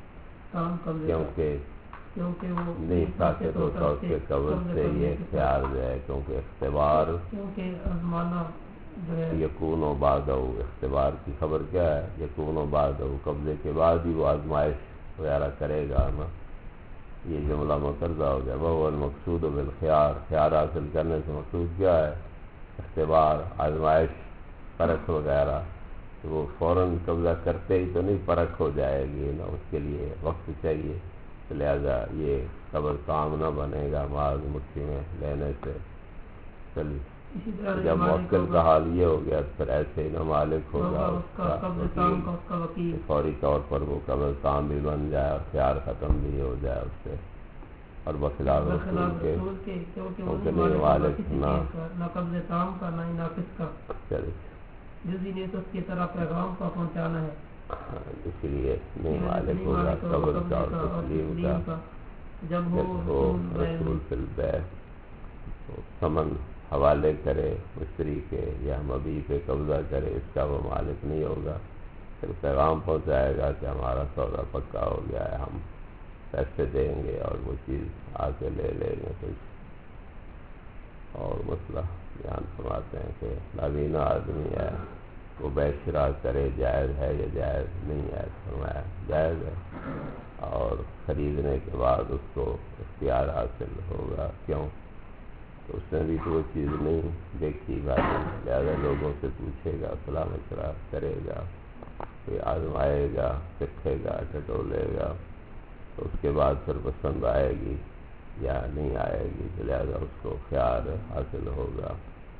کیونکہ وہ نہیں ساکت ہوتا اس کے قبض سے یہ خیال جو ہے کیونکہ اختبار آزمانا جو ہے یکون و بعد اختبار کی خبر کیا ہے یکون و بعد قبضے کے بعد ہی وہ آزمائش وغیرہ کرے گا نا. یہ جملہ مقرضہ ہو گیا وہ المقصود بالخیار خیار حاصل کرنے سے مقصود کیا ہے اختبار آزمائش پرکھ وغیرہ. تو وہ فوراً قبضہ کرتے ہی تو نہیں پرکھ ہو جائے گی نا اس کے لیے وقت چاہیے تو لہذا یہ قبض کام نہ بنے گا معاذ مٹھی میں لینے سے. چلیے جب موکل کا حال یہ ہو گیا پھر ایسے ہی نہ مالک ہوگا فوری طور پر وہ قبض کام بھی بن جائے اور خیار ختم بھی ہو جائے اس سے. اور بخلاف رسول کے کیونکہ نہیں مالک نہ قبض تام کا نہ ناقص کا جزی نے تو اس کی طرح پیغام کا پہنچانا ہے، اس لیے نہیں مالک ہوگا قبر کا اور تسلیم کا جب ہو رسول فی البیع ثمن حوالے کرے مشتری کے یا مبیع پہ قبضہ کرے، اس کا وہ مالک نہیں ہوگا، پھر پیغام پہنچائے گا کہ ہمارا سودا پکا ہو گیا ہے، ہم پیسے دیں گے اور وہ چیز آ کے لے لیں گے کچھ۔ اور مسئلہ بیان فرماتے ہیں کہ نابینا آدمی ہے وہ بیع شراء کرے، جائز ہے یا جائز نہیں ہے؟ فرمایا جائز ہے، اور خریدنے کے بعد اس کو اختیار حاصل ہوگا۔ کیوں؟ تو اس نے بھی تو وہ چیز نہیں دیکھی بھائی، لہٰذا لوگوں سے پوچھے گا، صلاح مشورہ کرے گا، کوئی آزمائے گا، چکھے گا، ٹٹولے گا، تو اس کے بعد پھر پسند آئے گی یا نہیں آئے گی، تو لہٰذا اس کو خیار حاصل ہوگا۔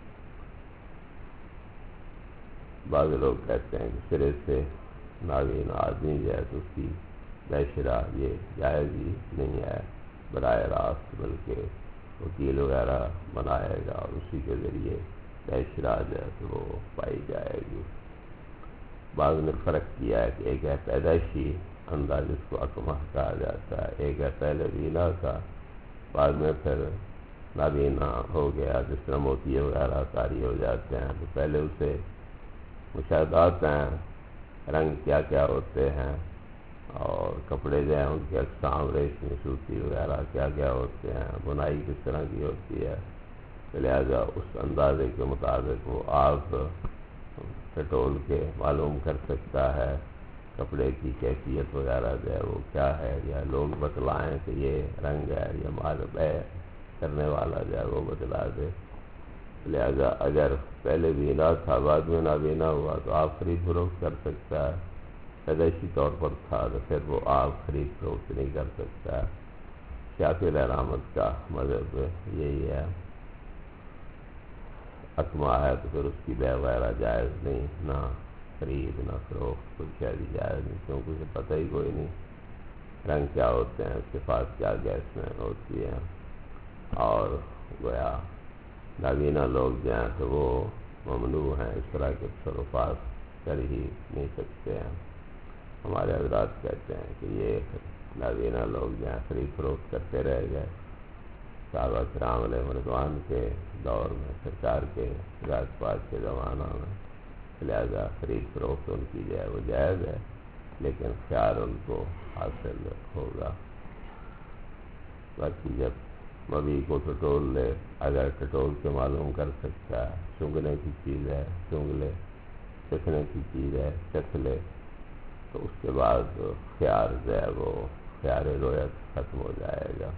بعض لوگ کہتے ہیں کہ سرے سے نابینا آدمی جو ہے تو اس کی بیع شراء یہ جائز ہی نہیں ہے براہ راست، بلکہ وکیل وغیرہ بنائے گا اور اسی کے ذریعے بیع شراء جو ہے تو وہ پائی جائے گی۔ بعض نے فرق کیا ہے کہ ایک ہے پیدائشی اندھا جس کو اکمہ کہا جاتا ہے، ایک ہے پہلے بینا کا، بعد میں پھر نابینا ہو گیا، جس طرح موتیے وغیرہ طاری ہو جاتے ہیں تو پہلے اسے مشاہدات ہیں رنگ کیا کیا ہوتے ہیں اور کپڑے جو ہیں ان کے اقسام، ریشمی، سوتی وغیرہ کیا کیا ہوتے ہیں، بنائی کس طرح کی ہوتی ہے، تو لہٰذا اس اندازے کے مطابق وہ آپ ٹٹول کے معلوم کر سکتا ہے کپڑے کی کیفیت وغیرہ جو ہے وہ کیا ہے، یا لوگ بتلائیں کہ یہ رنگ ہے، یا مال بیع کرنے والا جو ہے وہ بتلا دے۔ لہذا اگر پہلے بینا تھا بعد میں نابینا ہوا تو آپ خرید فروخت کر سکتا ہے، پیدائشی طور پر تھا تو پھر وہ آپ خرید فروخت نہیں کر سکتا ہے۔ شافعی رحمت کا مذہب یہی ہے، اکمہ ہے تو پھر اس کی بیع وغیرہ جائز نہیں، نہ خرید نہ فروخت کچھ بھی جائز نہیں، کیونکہ اسے پتہ ہی کوئی نہیں رنگ کیا ہوتے ہیں، صفات کیا گیس میں ہوتی ہیں، اور گویا نابینا لوگ جو ہیں تو وہ ممنوع ہیں، اس طرح کے تصرفات کر ہی نہیں سکتے ہیں۔ ہمارے حضرات کہتے ہیں کہ یہ نابینا لوگ جو ہیں خرید فروخت کرتے رہ گئے، صحابہ کرام علیہ رضوان کے دور میں، سرکار کے ذات پاک کے زمانہ میں، لہذا خرید فروخت ان کی جو ہے وہ جائز ہے، لیکن خیار ان کو حاصل ہوگا۔ باقی جب مبیع کو ٹٹول لے، اگر ٹٹول سے معلوم کر سکتا ہے، سونگھنے کی چیز ہے سونگھ لے، چکھنے کی چیز ہے چکھ لے، تو اس کے بعد خیار جو ہے وہ خیار رویت ختم ہو جائے گا۔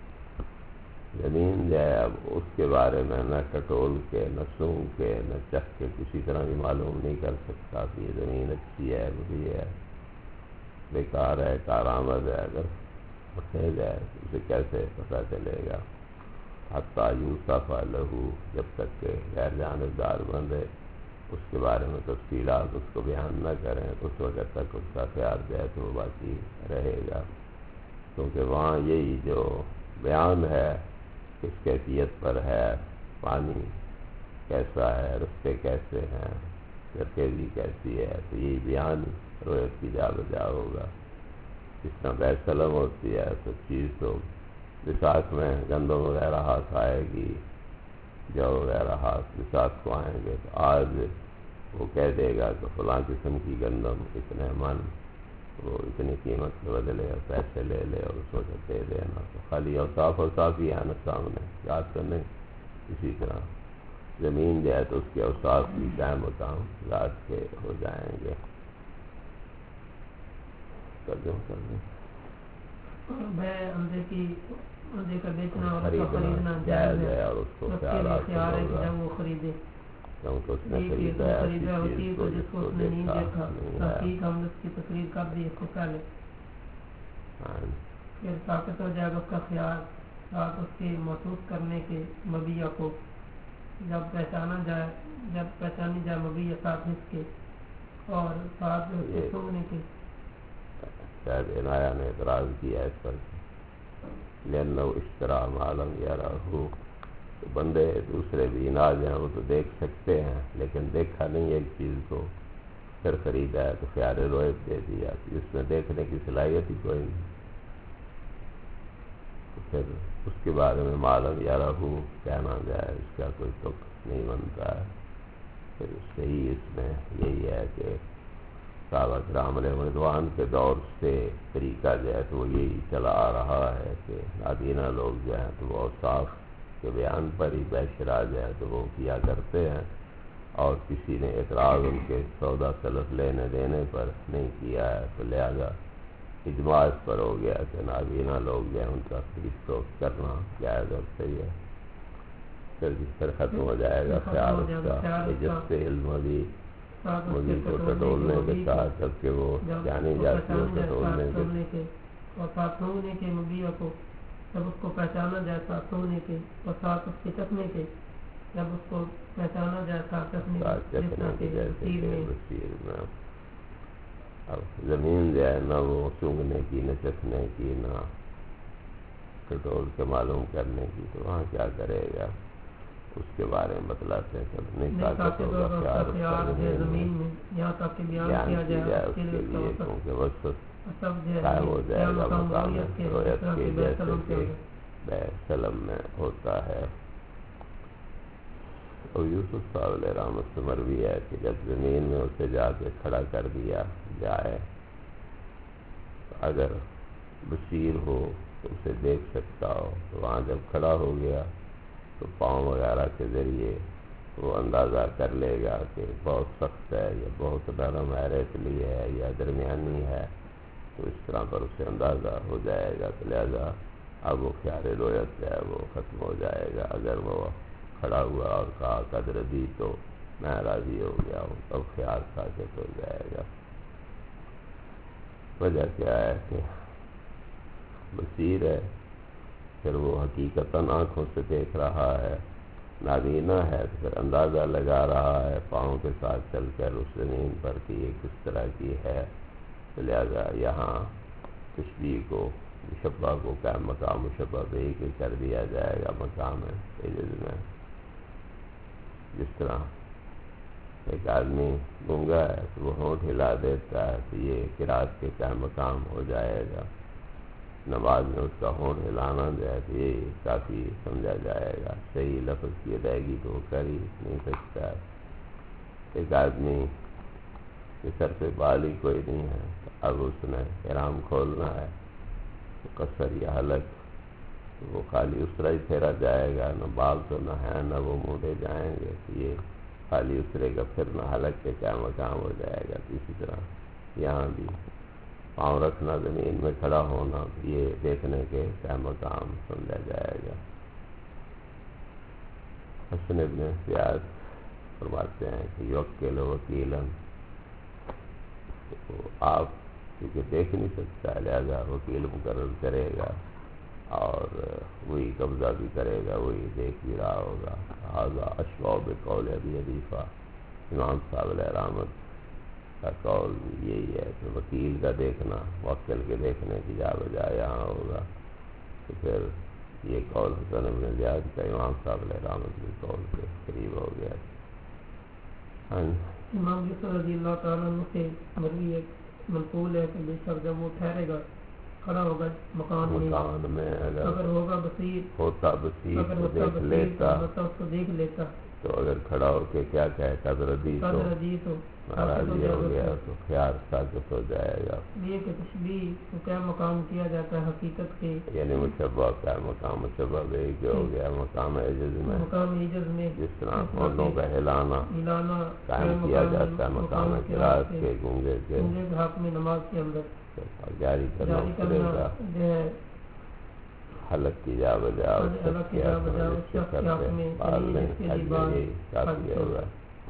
زمین جو ہے اب اس کے بارے میں نہ ٹٹول کے، نہ سونگھ کے، نہ چکھ کے کسی طرح بھی معلوم نہیں کر سکتا کہ یہ زمین اچھی ہے بری ہے، بیکار ہے کارآمد ہے، اگر اٹھے جائے اسے کیسے پتہ چلے گا؟ حتیٰ یوصف لہو، جب تک کہ غیر جانبدار بندے اس کے بارے میں تفصیلات اس کو بیان نہ کریں، اس وقت تک اس کا خیال جو ہے تو وہ باقی رہے گا، کیونکہ وہاں یہی جو بیان ہے کس کیفیت پر ہے، پانی کیسا ہے، رستے کیسے ہیں، ترکیبی کیسی ہے، تو یہی بیان رویت کی جا بجا ہوگا۔ جس طرح بیع سلم ہوتی ہے تو چیز تو بساکھ میں گندم وغیرہ ہاتھ آئے گی، جو وغیرہ ہاتھ بساکھ کو آئیں گے، تو آج وہ کہہ دے گا کہ فلاں قسم کی گندم اتنے من، وہ اتنی قیمت کے بدلے پیسے لے لے اور اس وقت دے دینا، تو خالی اوصاف ہی ہے نا سامنے، یاد تو نہیں۔ اسی طرح زمین جو ہے تو اس کے اوصاف بھی قائم مقام ذات کے ہو جائیں گے۔ بیع اندھے کا بیچنا اور خریدنا جائز ہے، اور اس کو خیالات جب وہ خریدے، کیونکہ اس نے خریدا ہے اسی چیز کو جس کو دیکھا نہیں ہے، ہم اس کی تقریر کر دی اس کو پہلے، پھر ثابت ہو جائے گا اس کا خیال، ساتھ اس کے محسوس کرنے کے مبیع کو، جب پہچانی جائے مبیع ساتھ اس کے، اور ساتھ اس کے سونگھنے کے۔ شاید عنایہ نے اعتراض کیا اس پر لأنه اشترى ما لم يره، تو بندے دوسرے بھی نہ جائیں، وہ تو دیکھ سکتے ہیں لیکن دیکھا نہیں ایک چیز کو، پھر خریدا ہے تو خیار رویت دے دیا، جس میں دیکھنے کی صلاحیت ہی کوئی نہیں، تو پھر اس کے بارے میں معلوم یا رہو کہنا جائے، اس کا کوئی تک نہیں بنتا ہے۔ پھر صحیح اس میں یہی ہے کہ صحابہ کرام علیہ رضوان کے دور سے طریقہ جو ہے تو وہ یہی چلا آ رہا ہے کہ نابینا لوگ جو ہیں تو وہ اوصاف کے بیان پر ہی بیشرا جو ہے تو وہ کیا کرتے ہیں، اور کسی نے اعتراض ان کے سودا سلف لینے دینے پر نہیں کیا ہے، تو لہذا اجماع اس پر ہو گیا کہ نابینا لوگ جو ہیں ان کا خرید فروخت کرنا جائز اور صحیح ہے۔ پھر ختم ہو جائے گا خیال اس کا، جس سے علم بھی مزید کو ٹٹولنے کے ساتھ، جب کہ وہ جانی جاتی ہے ٹٹولنے کے اور ساتھ سونگنے کے مبیہ کو، جب اس کو پہچانا جائے ساتھ سونگنے کے، اور ساتھ اس کے چکنے کے، جب اس کو پہچانا جائے ساتھ چکنے کے بصیر میں۔ اب زمین جو ہے نہ وہ سونگنے کی، نہ چکھنے کی، نہ ٹٹول کے معلوم کرنے کی، تو وہاں کیا کرے گا اس کے بارے میں بتلاتے ہیں کہ نہیں طاقت ہوگا خیار زمین میں یہاں تک کہ بیان کیا جائے اس کے لیے، کیونکہ وسط قائم ہو جائے گا مقام رویت کے، جیسے کہ بے سلم میں ہوتا ہے۔ اور یوسف صاحب علیہ رحمت سے مروی ہے کہ جب زمین میں اسے جا کے کھڑا کر دیا جائے، اگر بصیر ہو تو اسے دیکھ سکتا ہو، تو وہاں جب کھڑا ہو گیا تو پاؤں وغیرہ کے ذریعے وہ اندازہ کر لے گا کہ بہت سخت ہے یا بہت نرم ہے، ریتلی ہے یا درمیانی ہے، تو اس طرح پر اسے اندازہ ہو جائے گا، تو لہذا اب وہ خیار رویت ہے وہ ختم ہو جائے گا۔ اگر وہ کھڑا ہوا اور کہا قد رضی تو میں راضی ہو گیا ہوں، تب خیار ساکت ہو جائے گا۔ وجہ کیا ہے کہ بصیر ہے، پھر وہ حقیقتاً آنکھوں سے دیکھ رہا ہے، نابینا ہے تو پھر اندازہ لگا رہا ہے پاؤں کے ساتھ چل کر اس زمین پر کہ یہ کس طرح کی ہے، تو لہذا یہاں تشبیہ کو، مشبہ کو قائم مقام مشبہ بھی کر دیا جائے گا مقام عجز میں۔ جس طرح ایک آدمی گونگا ہے تو وہ ہونٹ ہلا دیتا ہے تو یہ قرات کے قائم مقام ہو جائے گا، نماز میں اس کا ہونٹ ہلانا جو ہے تو یہ کافی سمجھا جائے گا، صحیح لفظ کی ادائیگی تو وہ کر ہی نہیں سکتا ہے۔ ایک آدمی کے سر پہ بال ہی کوئی نہیں ہے، اب اس نے احرام کھولنا ہے، تو قصر یا حلق، وہ خالی اس طرح ہی پھیرا جائے گا، نہ بال تو نہ ہے نہ وہ مونڈے جائیں گے، تو یہ خالی اترے گا، پھر نہ حلق کے کیا مقام ہو جائے گا۔ تو اسی طرح یہاں بھی پاؤں رکھنا، زمین میں کھڑا ہونا، یہ دیکھنے کے کیا مقام سمجھا جائے گا۔ حسن ابن زیاد فرماتے ہیں کہ یوکل وکیلا، تو آپ کیونکہ دیکھ نہیں سکتا لہذا وکیل مقرر کرے گا اور وہی قبضہ بھی کرے گا، وہی دیکھ بھی رہا ہوگا۔ ھذا اشبہ بقول ابی حنیفہ، امام صاحب علیہ رحمت کا قول یہی ہے کہ وکیل کا دیکھنا موکل کے دیکھنے کی جا بجائے یہاں ہوگا، تو پھر یہ قول حسن ابن زیاد کا امام صاحب علیہ رحمت کے قول کے قریب ہو گیا۔ امام یوسف رضی اللہ تعالیٰ عنہ سے مروی ایک منقول ہے کہ بے شک جب وہ ٹھہرے گا، کھڑا ہوگا مکان میں، اگر ہوگا بصیر ہوتا بصیر تو دیکھ لیتا، تو دیکھ لیتا، تو اگر کھڑا ہو کے کیا کہے قد رضی تو ناراضی ہو گیا تو خیار ساکت ہو جائے گا۔ یہ کہ تشبیہ کو کیا مقام کیا جاتا ہے حقیقت کے، یعنی مشبہ کا مقام مشبہ بھی جو ہو گیا مقام عجز میں، مقام عجز میں جس طرح ہونٹوں کا ہلانا قائم کیا جاتا ہے مقام قرات کے، گونگے کے حق میں نماز کے اندر جاری کرنا پڑے گا، حلق کی جا بجا اس شخص کے حق میں بال نہیں، یہی کافی ہوگا۔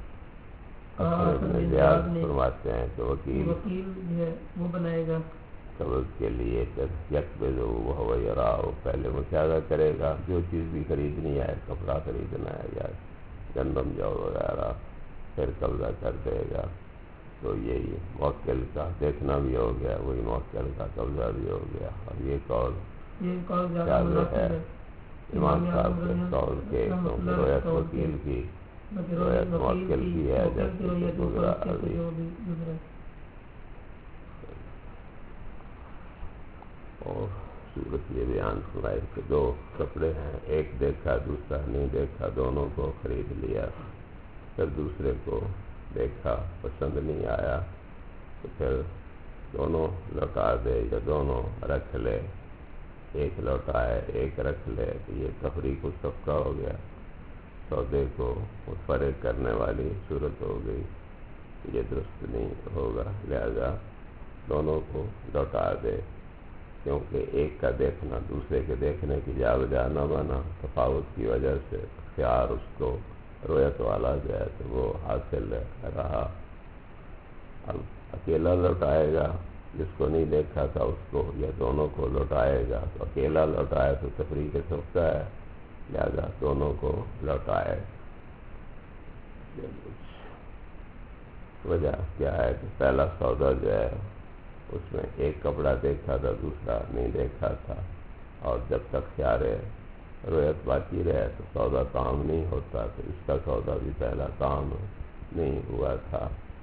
فرماتے ہیں کہ وکیل جو ہے وہ بنائے گا قبض کے لیے یکبض وہو یراہ، پہلے مشاہدہ کرے گا جو چیز بھی خریدنی ہے، کپڑا خریدنا ہے یا گندم جو وغیرہ، پھر قبضہ کر دے گا۔ تو یہی موکل کا دیکھنا بھی ہو گیا، وہی موکل کا قبضہ بھی ہو گیا۔ اور یہ قول یہ قول زیادہ کیا جو مناسب ہے ہے امام صاحب کے قول کے کیونکہ روایت وکیل کی روایت موکل کی ہے جیسے کہ گزرا ابھی. اور صورت یہ بیان سنائی کہ دو کپڑے ہیں، ایک دیکھا دوسرا نہیں دیکھا، دونوں کو خرید لیا، پھر دوسرے کو دیکھا پسند نہیں آیا تو پھر دونوں لوٹا دے یا دونوں رکھ لے، ایک لوٹائے ایک رکھ لے تو یہ تفریق الصفقہ ہو گیا، سودے کو متفرق کرنے والی صورت ہو گئی، یہ درست نہیں ہوگا، لہذا دونوں کو لوٹا دے، کیونکہ ایک کا دیکھنا دوسرے کے دیکھنے کی جا بجا نہ بنا، تفاوت کی وجہ سے اختیار اس کو رویت والا جو ہے تو وہ حاصل رہا. اب اکیلا لوٹائے گا جس کو نہیں دیکھا تھا اس کو، یا دونوں کو لوٹائے گا تو اکیلا لوٹائے تو تفریق صفقہ ہے، لہذا دونوں کو لوٹائے. وجہ کیا ہے کہ پہلا سودا جو ہے اس میں ایک کپڑا دیکھا تھا دوسرا نہیں دیکھا تھا، اور جب تک خیار رویت باقی رہے تو سودا تام نہیں ہوتا، تو اس کا سودا بھی پہلا تام نہیں ہوا تھا،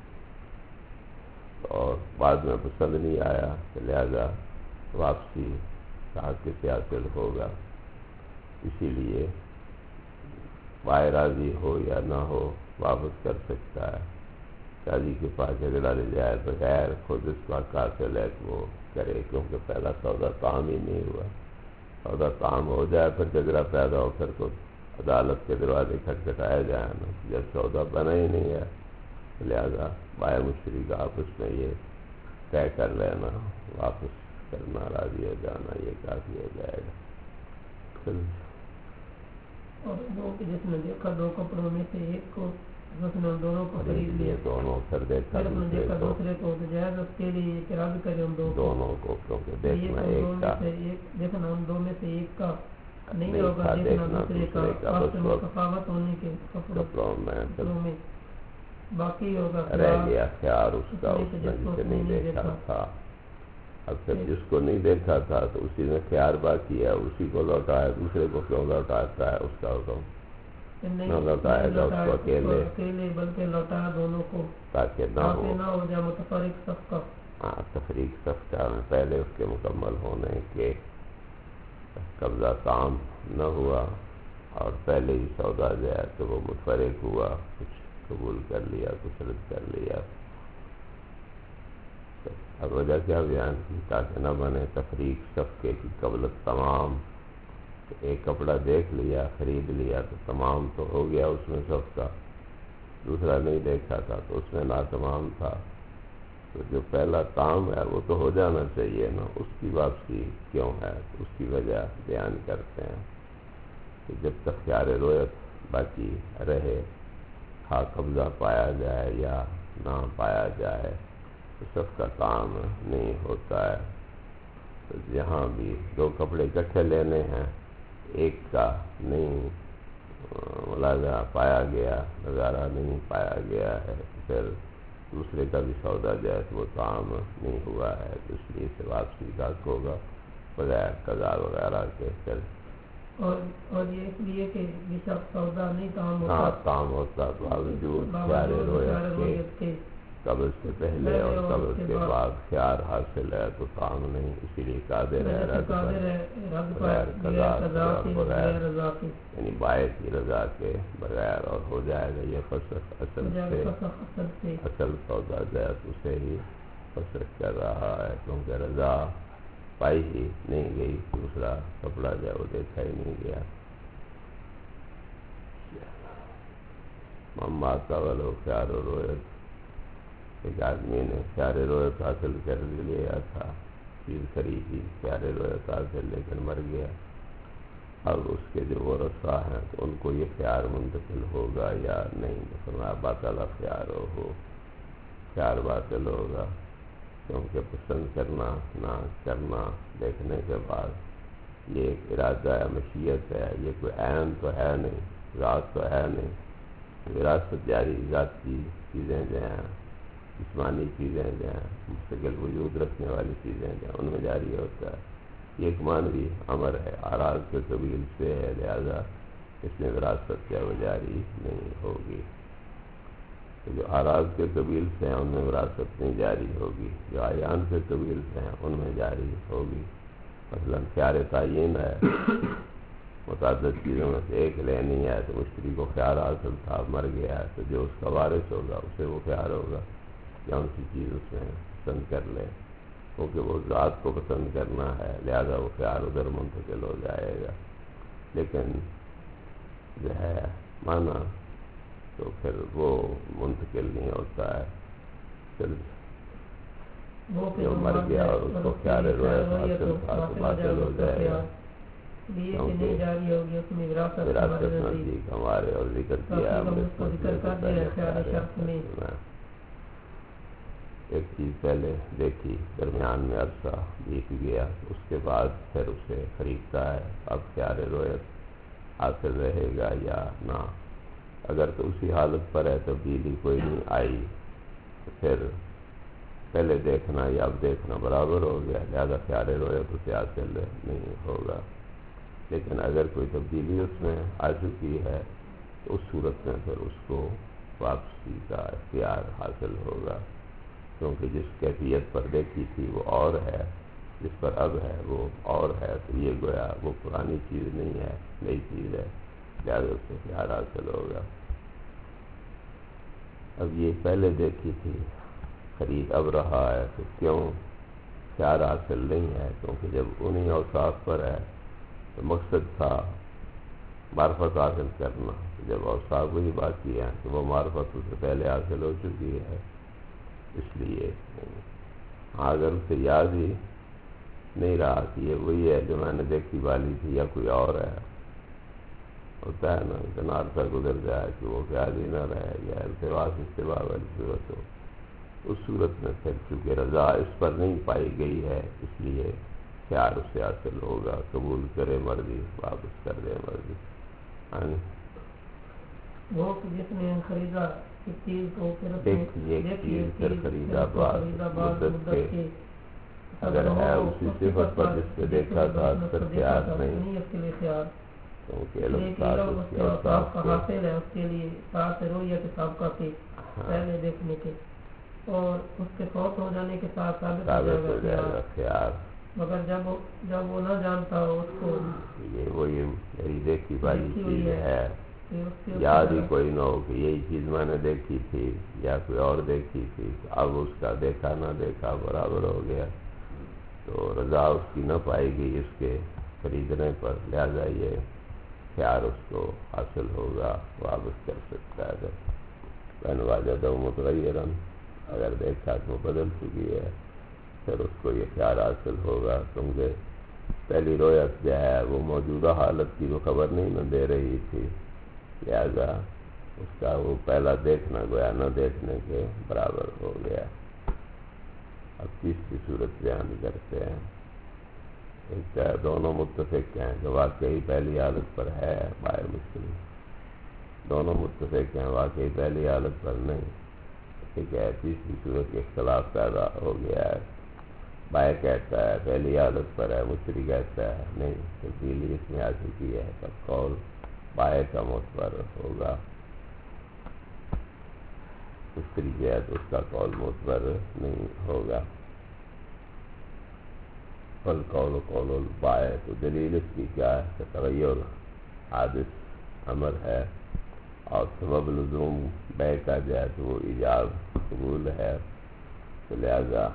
اور بعد میں پسند نہیں آیا تو لہذا واپسی کا حق کسے حاصل ہوگا. اسی لیے بائیں راضی ہو یا نہ ہو واپس کر سکتا ہے. قاضی کے پاس جھگڑا لے جائے بغیر خود اس کا حاصل ہے کہ وہ کرے، کیونکہ پہلا سودا تام ہی نہیں ہوا. سودا تام ہو جائے پھر جھگڑا پیدا ہو کر تو عدالت کے دروازے کھٹکھٹائے جائیں نا، جب سودا بنا ہی نہیں ہے لہذا بائیں مشتری کا آپس میں یہ طے کر لینا، واپس کرنا، راضی ہو جانا، یہ کافی ہو جائے گا. اور دو جس نے دیکھا دو کپڑوں میں سے ایک کو جس نے دونوں کو خرید لیے، دونوں پھر دیکھا دوسرے کو تو جائز اس کے لیے اعتراض کرے ان دونوں کو، کیونکہ دیکھنا ایک کا دیکھنا ان دو میں سے ایک کا نہیں ہوگا، دیکھنا دوسرے کا تفاوت ہونے کے کپڑوں میں باقی ہوگا، رہ گیا خیار اس کا اس میں جسے نہیں دیکھا تھا. اب پھر جس کو نہیں دیکھا تھا تو اسی میں خیار باقی ہے، اسی کو لوٹایا، دوسرے کو کیوں لوٹاتا ہے؟ اس کا حکم نہ لوٹائے گا اس کو اکیلے، بلکہ لوٹایا دونوں کو تاکہ نہ ہو جائے متفرق صفقہ. ہاں، تفریق صفقہ میں پہلے اس کے مکمل ہونے کے قبضہ تام نہ ہوا اور پہلے ہی سودا جو ہے تو وہ متفرق ہوا، کچھ قبول کر لیا کچھ رد کر لیا. اب وجہ کیا بیان کی؟ تاکہ نہ بنے تفریق صفقے کی قبل تمام. ایک کپڑا دیکھ لیا خرید لیا تو تمام تو ہو گیا اس میں صفقہ، دوسرا نہیں دیکھا تھا تو اس میں ناتمام تھا، تو جو پہلا تام ہے وہ تو ہو جانا چاہیے نا، اس کی واپسی کیوں ہے؟ تو اس کی وجہ بیان کرتے ہیں کہ جب تک خیار رویت باقی رہے، ہاں قبضہ پایا جائے یا نہ پایا جائے تو سب کا کام نہیں ہوتا ہے. تو جہاں بھی دو کپڑے اکٹھے لینے ہیں، ایک کا نہیں ملازہ پایا گیا، نظارہ نہیں پایا گیا ہے، پھر دوسرے کا بھی سودا جائے تو وہ کام نہیں ہوا ہے، تو اس لیے سے واپسی کا حق ہوگا بغیر قضا وغیرہ کے. پھر اور یہ اس لیے کہ جس سودا نہیں کام ہوتا باوجود خیار رویت کے قبض سے پہلے اور قبض کے بعد خیار حاصل ہے تو کام نہیں، اسی لیے قادر ہے رد بغیر قضا بغیر یعنی بائیں کی رضا کے بغیر، اور ہو جائے گا یہ فسخ اصل سودا جائے اسے ہی فسخ کر رہا ہے، کیونکہ رضا پائی ہی نہیں گئی، دوسرا کپڑا جو ہے وہ دیکھا ہی نہیں گیا. ماتا والو خیار و رویت، ایک آدمی نے خیار رویت حاصل کر لیا تھا، چیز خریدی خیار رویت حاصل لیکن مر گیا. اب اس کے جو ورثاء ہیں تو ان کو یہ خیار منتقل ہوگا یا نہیں؟ فرمایا باطل خیار ہو، خیار باطل ہوگا، کیونکہ پسند کرنا نہ کرنا دیکھنے کے بعد یہ ایک ارادہ ہے، مشیت ہے، یہ کوئی عین تو ہے نہیں، ذات تو ہے نہیں. وراثت جاری ذاتی چیزیں جو ہیں، جسمانی چیزیں جو ہیں، مستقل وجود رکھنے والی چیزیں جو ہیں ان میں جاری ہوتا ہے. یہ ایک معنوی امر ہے، اعراض کے قبیل سے ہے، لہذا اس میں وراثت کیا وہ جاری نہیں ہوگی۔ تو جو اعراض کے قبیل سے ہیں ان میں وراثت نہیں جاری ہوگی، جو اعیان کے قبیل سے ہیں ان میں جاری ہوگی۔ مثلا خیار تعین ہے، متعدد چیزوں میں سے ایک لینی ہے، تو مشتری کو خیار حاصل تھا، مر گیا ہے، تو جو اس کا وارث ہوگا اسے وہ خیار ہوگا یا ان کی چیز اس میں پسند کر لے، کیونکہ وہ ذات کو پسند کرنا ہے، لہذا وہ خیار ادھر منتقل ہو جائے گا۔ لیکن جو ہے مانا تو پھر وہ منتقل نہیں ہوتا ہے، پھر جو مر گیا اور اس کو خیار رویت حاصل تھا تو باطل ہو جائے گا، کیونکہ وراثت نزدیک ہمارے اور ذکر کیا ہم نے۔ ایک چیز پہلے دیکھی، درمیان میں عرصہ بیت گیا، اس کے بعد پھر اسے خریدتا ہے، اب خیار رویت حاصل رہے گا یا نہ۔ اگر تو اسی حالت پر ہے تبدیلی کوئی نہیں آئی تو پھر پہلے دیکھنا یا اب دیکھنا برابر ہو گیا، لہذا خیار رویت اسے حاصل نہیں ہوگا۔ لیکن اگر کوئی تبدیلی اس میں آ چکی ہے تو اس صورت میں پھر اس کو واپسی کا اختیار حاصل ہوگا، کیونکہ جس کیفیت پر دیکھی تھی وہ اور ہے، جس پر اب ہے وہ اور ہے، تو یہ گویا وہ پرانی چیز نہیں ہے، نئی چیز ہے، لہٰذا اس سے اختیار حاصل ہوگا۔ اب یہ پہلے دیکھی تھی، خرید اب رہا ہے، تو کیوں اختیار حاصل نہیں ہے؟ کیونکہ جب انہی اوصاف پر ہے تو مقصد تھا معرفت حاصل کرنا، جب اوصاف وہی باقی ہیں تو وہ معرفت اس سے پہلے حاصل ہو چکی ہے، اس لیے اگر اسے یاد ہی نہیں رہا کہ یہ وہی ہے جو میں نے دیکھی والی تھی یا کوئی اور ہے، ہوتا ہے نا، اتنا عرصہ گزر جائے کہ وہ خیال ہی نہ رہے یا التواس استوا والی صورت ہو، اس صورت میں پھر چونکہ رضا اس پر نہیں پائی گئی ہے اس لیے خیال اس سے حاصل ہوگا، قبول کرے مرضی، واپس کر دے مرضی۔ وہ جس نے خریدا چیز کو پھر خریدا بعد مدت کے اگر ہے اسی صفت پر جس پہ دیکھا تھا پھر خیال نہیں، کیونکہ علم کا حاصل ہے اس کے لیے ساتھ رویت سابقہ کے پہلے دیکھنے کے، اور اس کے فوت ہو جانے کے ساتھ ثابت ہو جائے گا خیال، مگر جب وہ نہ جانتا ہو اس کو، یہ وہی میری دیکھی والی چیز ہے، یاد ہی کوئی نہ ہو کہ یہی چیز میں نے دیکھی تھی یا کوئی اور دیکھی تھی، اب اس کا دیکھا نہ دیکھا برابر ہو گیا، تو رضا اس کی نہ پائے گی اس کے خریدنے پر، لہذا یہ خیال اس کو حاصل ہوگا، واپس کر سکتا ہے۔ بین واجدہ متغیرن، اگر دیکھا تو بدل چکی ہے پھر اس کو یہ خیال حاصل ہوگا، کیونکہ پہلی رویت جو ہے وہ موجودہ حالت کی وہ خبر نہیں نہ دے رہی تھی، لہذا اس کا وہ پہلا دیکھنا گویا نہ دیکھنے کے برابر ہو گیا۔ اب تیسری صورت بیان کرتے ہیں، ایک دونوں متفق ہیں کہ واقعی پہلی حالت پر ہے بائع مشتری، دونوں متفق ہیں واقعی پہلی حالت پر نہیں، ٹھیک ہے، تیسری صورت کے اختلاف پیدا ہو گیا ہے، بائع کہتا ہے پہلی حالت پر ہے، مشتری کہتا ہے نہیں، تبدیلی اس میں آ چکی ہے، تب قول بائع کا معتبر ہوگا، مشتری جو ہے تو اس کا قول معتبر نہیں ہوگا۔ فالقول قول البائع، تو دلیل اس کی کیا ہے کہ تغیر حادث امر ہے، اور سبب لزوم بیع کا جو ہے تو وہ ایجاب قبول ہے، تو لہذا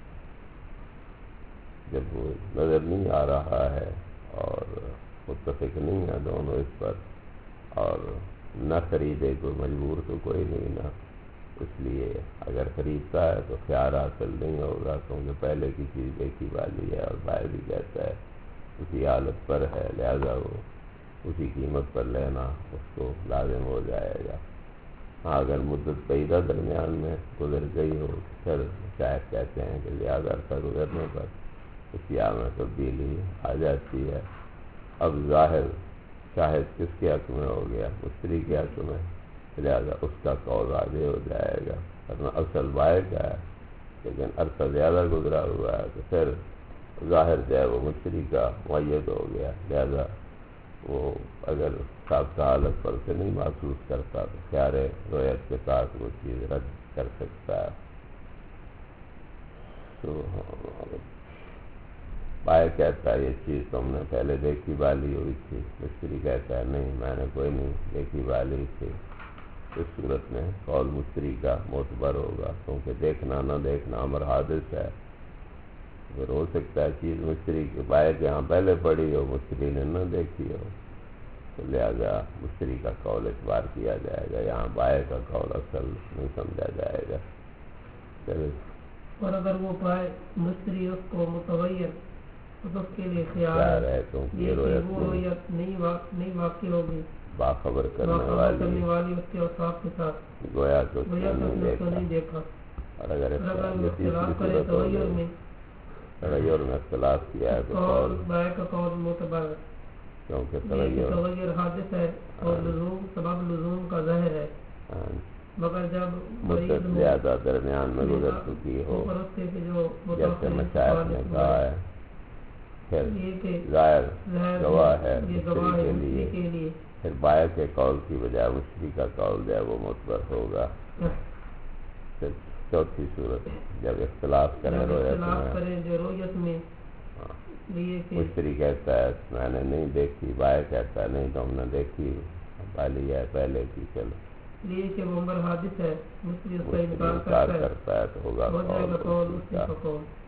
جب وہ نظر نہیں آ رہا ہے اور متفق نہیں ہے دونوں اس پر، اور نہ خریدے کوئی مجبور تو کوئی نہیں نا، اس لیے اگر خریدتا ہے تو خیال حاصل نہیں ہوگا، کیونکہ پہلے کی چیز دیکھی والی ہے، اور بائع بھی کہتا ہے اسی حالت پر ہے، لہذا وہ اسی قیمت پر لینا اس کو لازم ہو جائے گا۔ ہاں اگر مدت بعیدہ درمیان میں گزر گئی ہو پھر شاید کہتے ہیں کہ زیادہ عرصہ گزرنے پر اشیاء میں تبدیلی آ جاتی ہے۔ اب ظاہر شاہد کس کے حق میں ہو گیا؟ مشتری کے حق میں، لہذا اس کا قول آگے ہو جائے گا، ورنہ اصل بائع کا ہے، لیکن عرصہ زیادہ گزرا ہوا ہے تو پھر شاہد کا قول جو ہے وہ ثابت نہیں ہوگا، لہذا اس کا قول آگے ہو جائے گا۔ اب ظاہر شاہد کس کے حق میں ہو گیا؟ مشتری کے حق میں، لہذا اس کا قول آگے ہو جائے گا، ورنہ اصل بائع کا ہے، لیکن عرصہ زیادہ گزرا ہوا ہے تو پھر ظاہر جو ہے وہ مشتری کا معید ہو گیا، لہذا وہ اگر سابقہ حالت پر سے نہیں محسوس کرتا تو خیار رویت کے ساتھ وہ چیز رد کر سکتا ہے۔ تو بائیں کہتا ہے یہ چیز تم نے پہلے دیکھی بالی ہوئی تھی، مستری کہتا ہے نہیں میں نے کوئی نہیں دیکھی بالی تھی۔ اس صورت میں قول مستری کا معتبر ہوگا، کیونکہ دیکھنا نہ دیکھنا امر حادث ہے۔ پھر ہو سکتا ہے چیز مستری کے بائیں کے ہاں پہلے پڑی ہو، مستری نے نہ دیکھی ہو، تو لہذا مستری کا قول اعتبار کیا جائے گا، یہاں بائیں کا قول اصل نہیں سمجھا جائے گا۔ چلے اور اگر وہ پائے مستری اس کو متغیر تو اس کے لیے خیال ہے کیونکہ یہ رویت نہیں واقع ہوگی باخبر کرنے والی اس کے اوصاف کے ساتھ، گویا کہ اس نے نہیں دیکھا۔ اور اگر اختلاف کرے تغیر میں اختلاف کیا ہے تو قول بائیں کا قول معتبر ہے، کیونکہ تغیر حادث ہے اور لزوم سبب لزوم کا ظاہر ہے، مگر جب مدت زیادہ درمیان میں گزر چکی ہو، جیسے مشاہد نے کہا ہے، پھر ظاہر گواہ ہے مشتری کے لیے، پھر بائیں کے قول کی بجائے مشتری کا قول جو ہے وہ معتبر ہوگا۔ پھر چوتھی صورت جب اختلاف کریں رویت میں، مشتری کہتا ہے میں نے نہیں دیکھی، بائیں کہتا ہے نہیں تم نے دیکھی بالی ہے پہلے کی، چلو لیے کہ وہ امر حادث ہے، مشتری اس کا انکار کرتا ہے تو ہوگا قول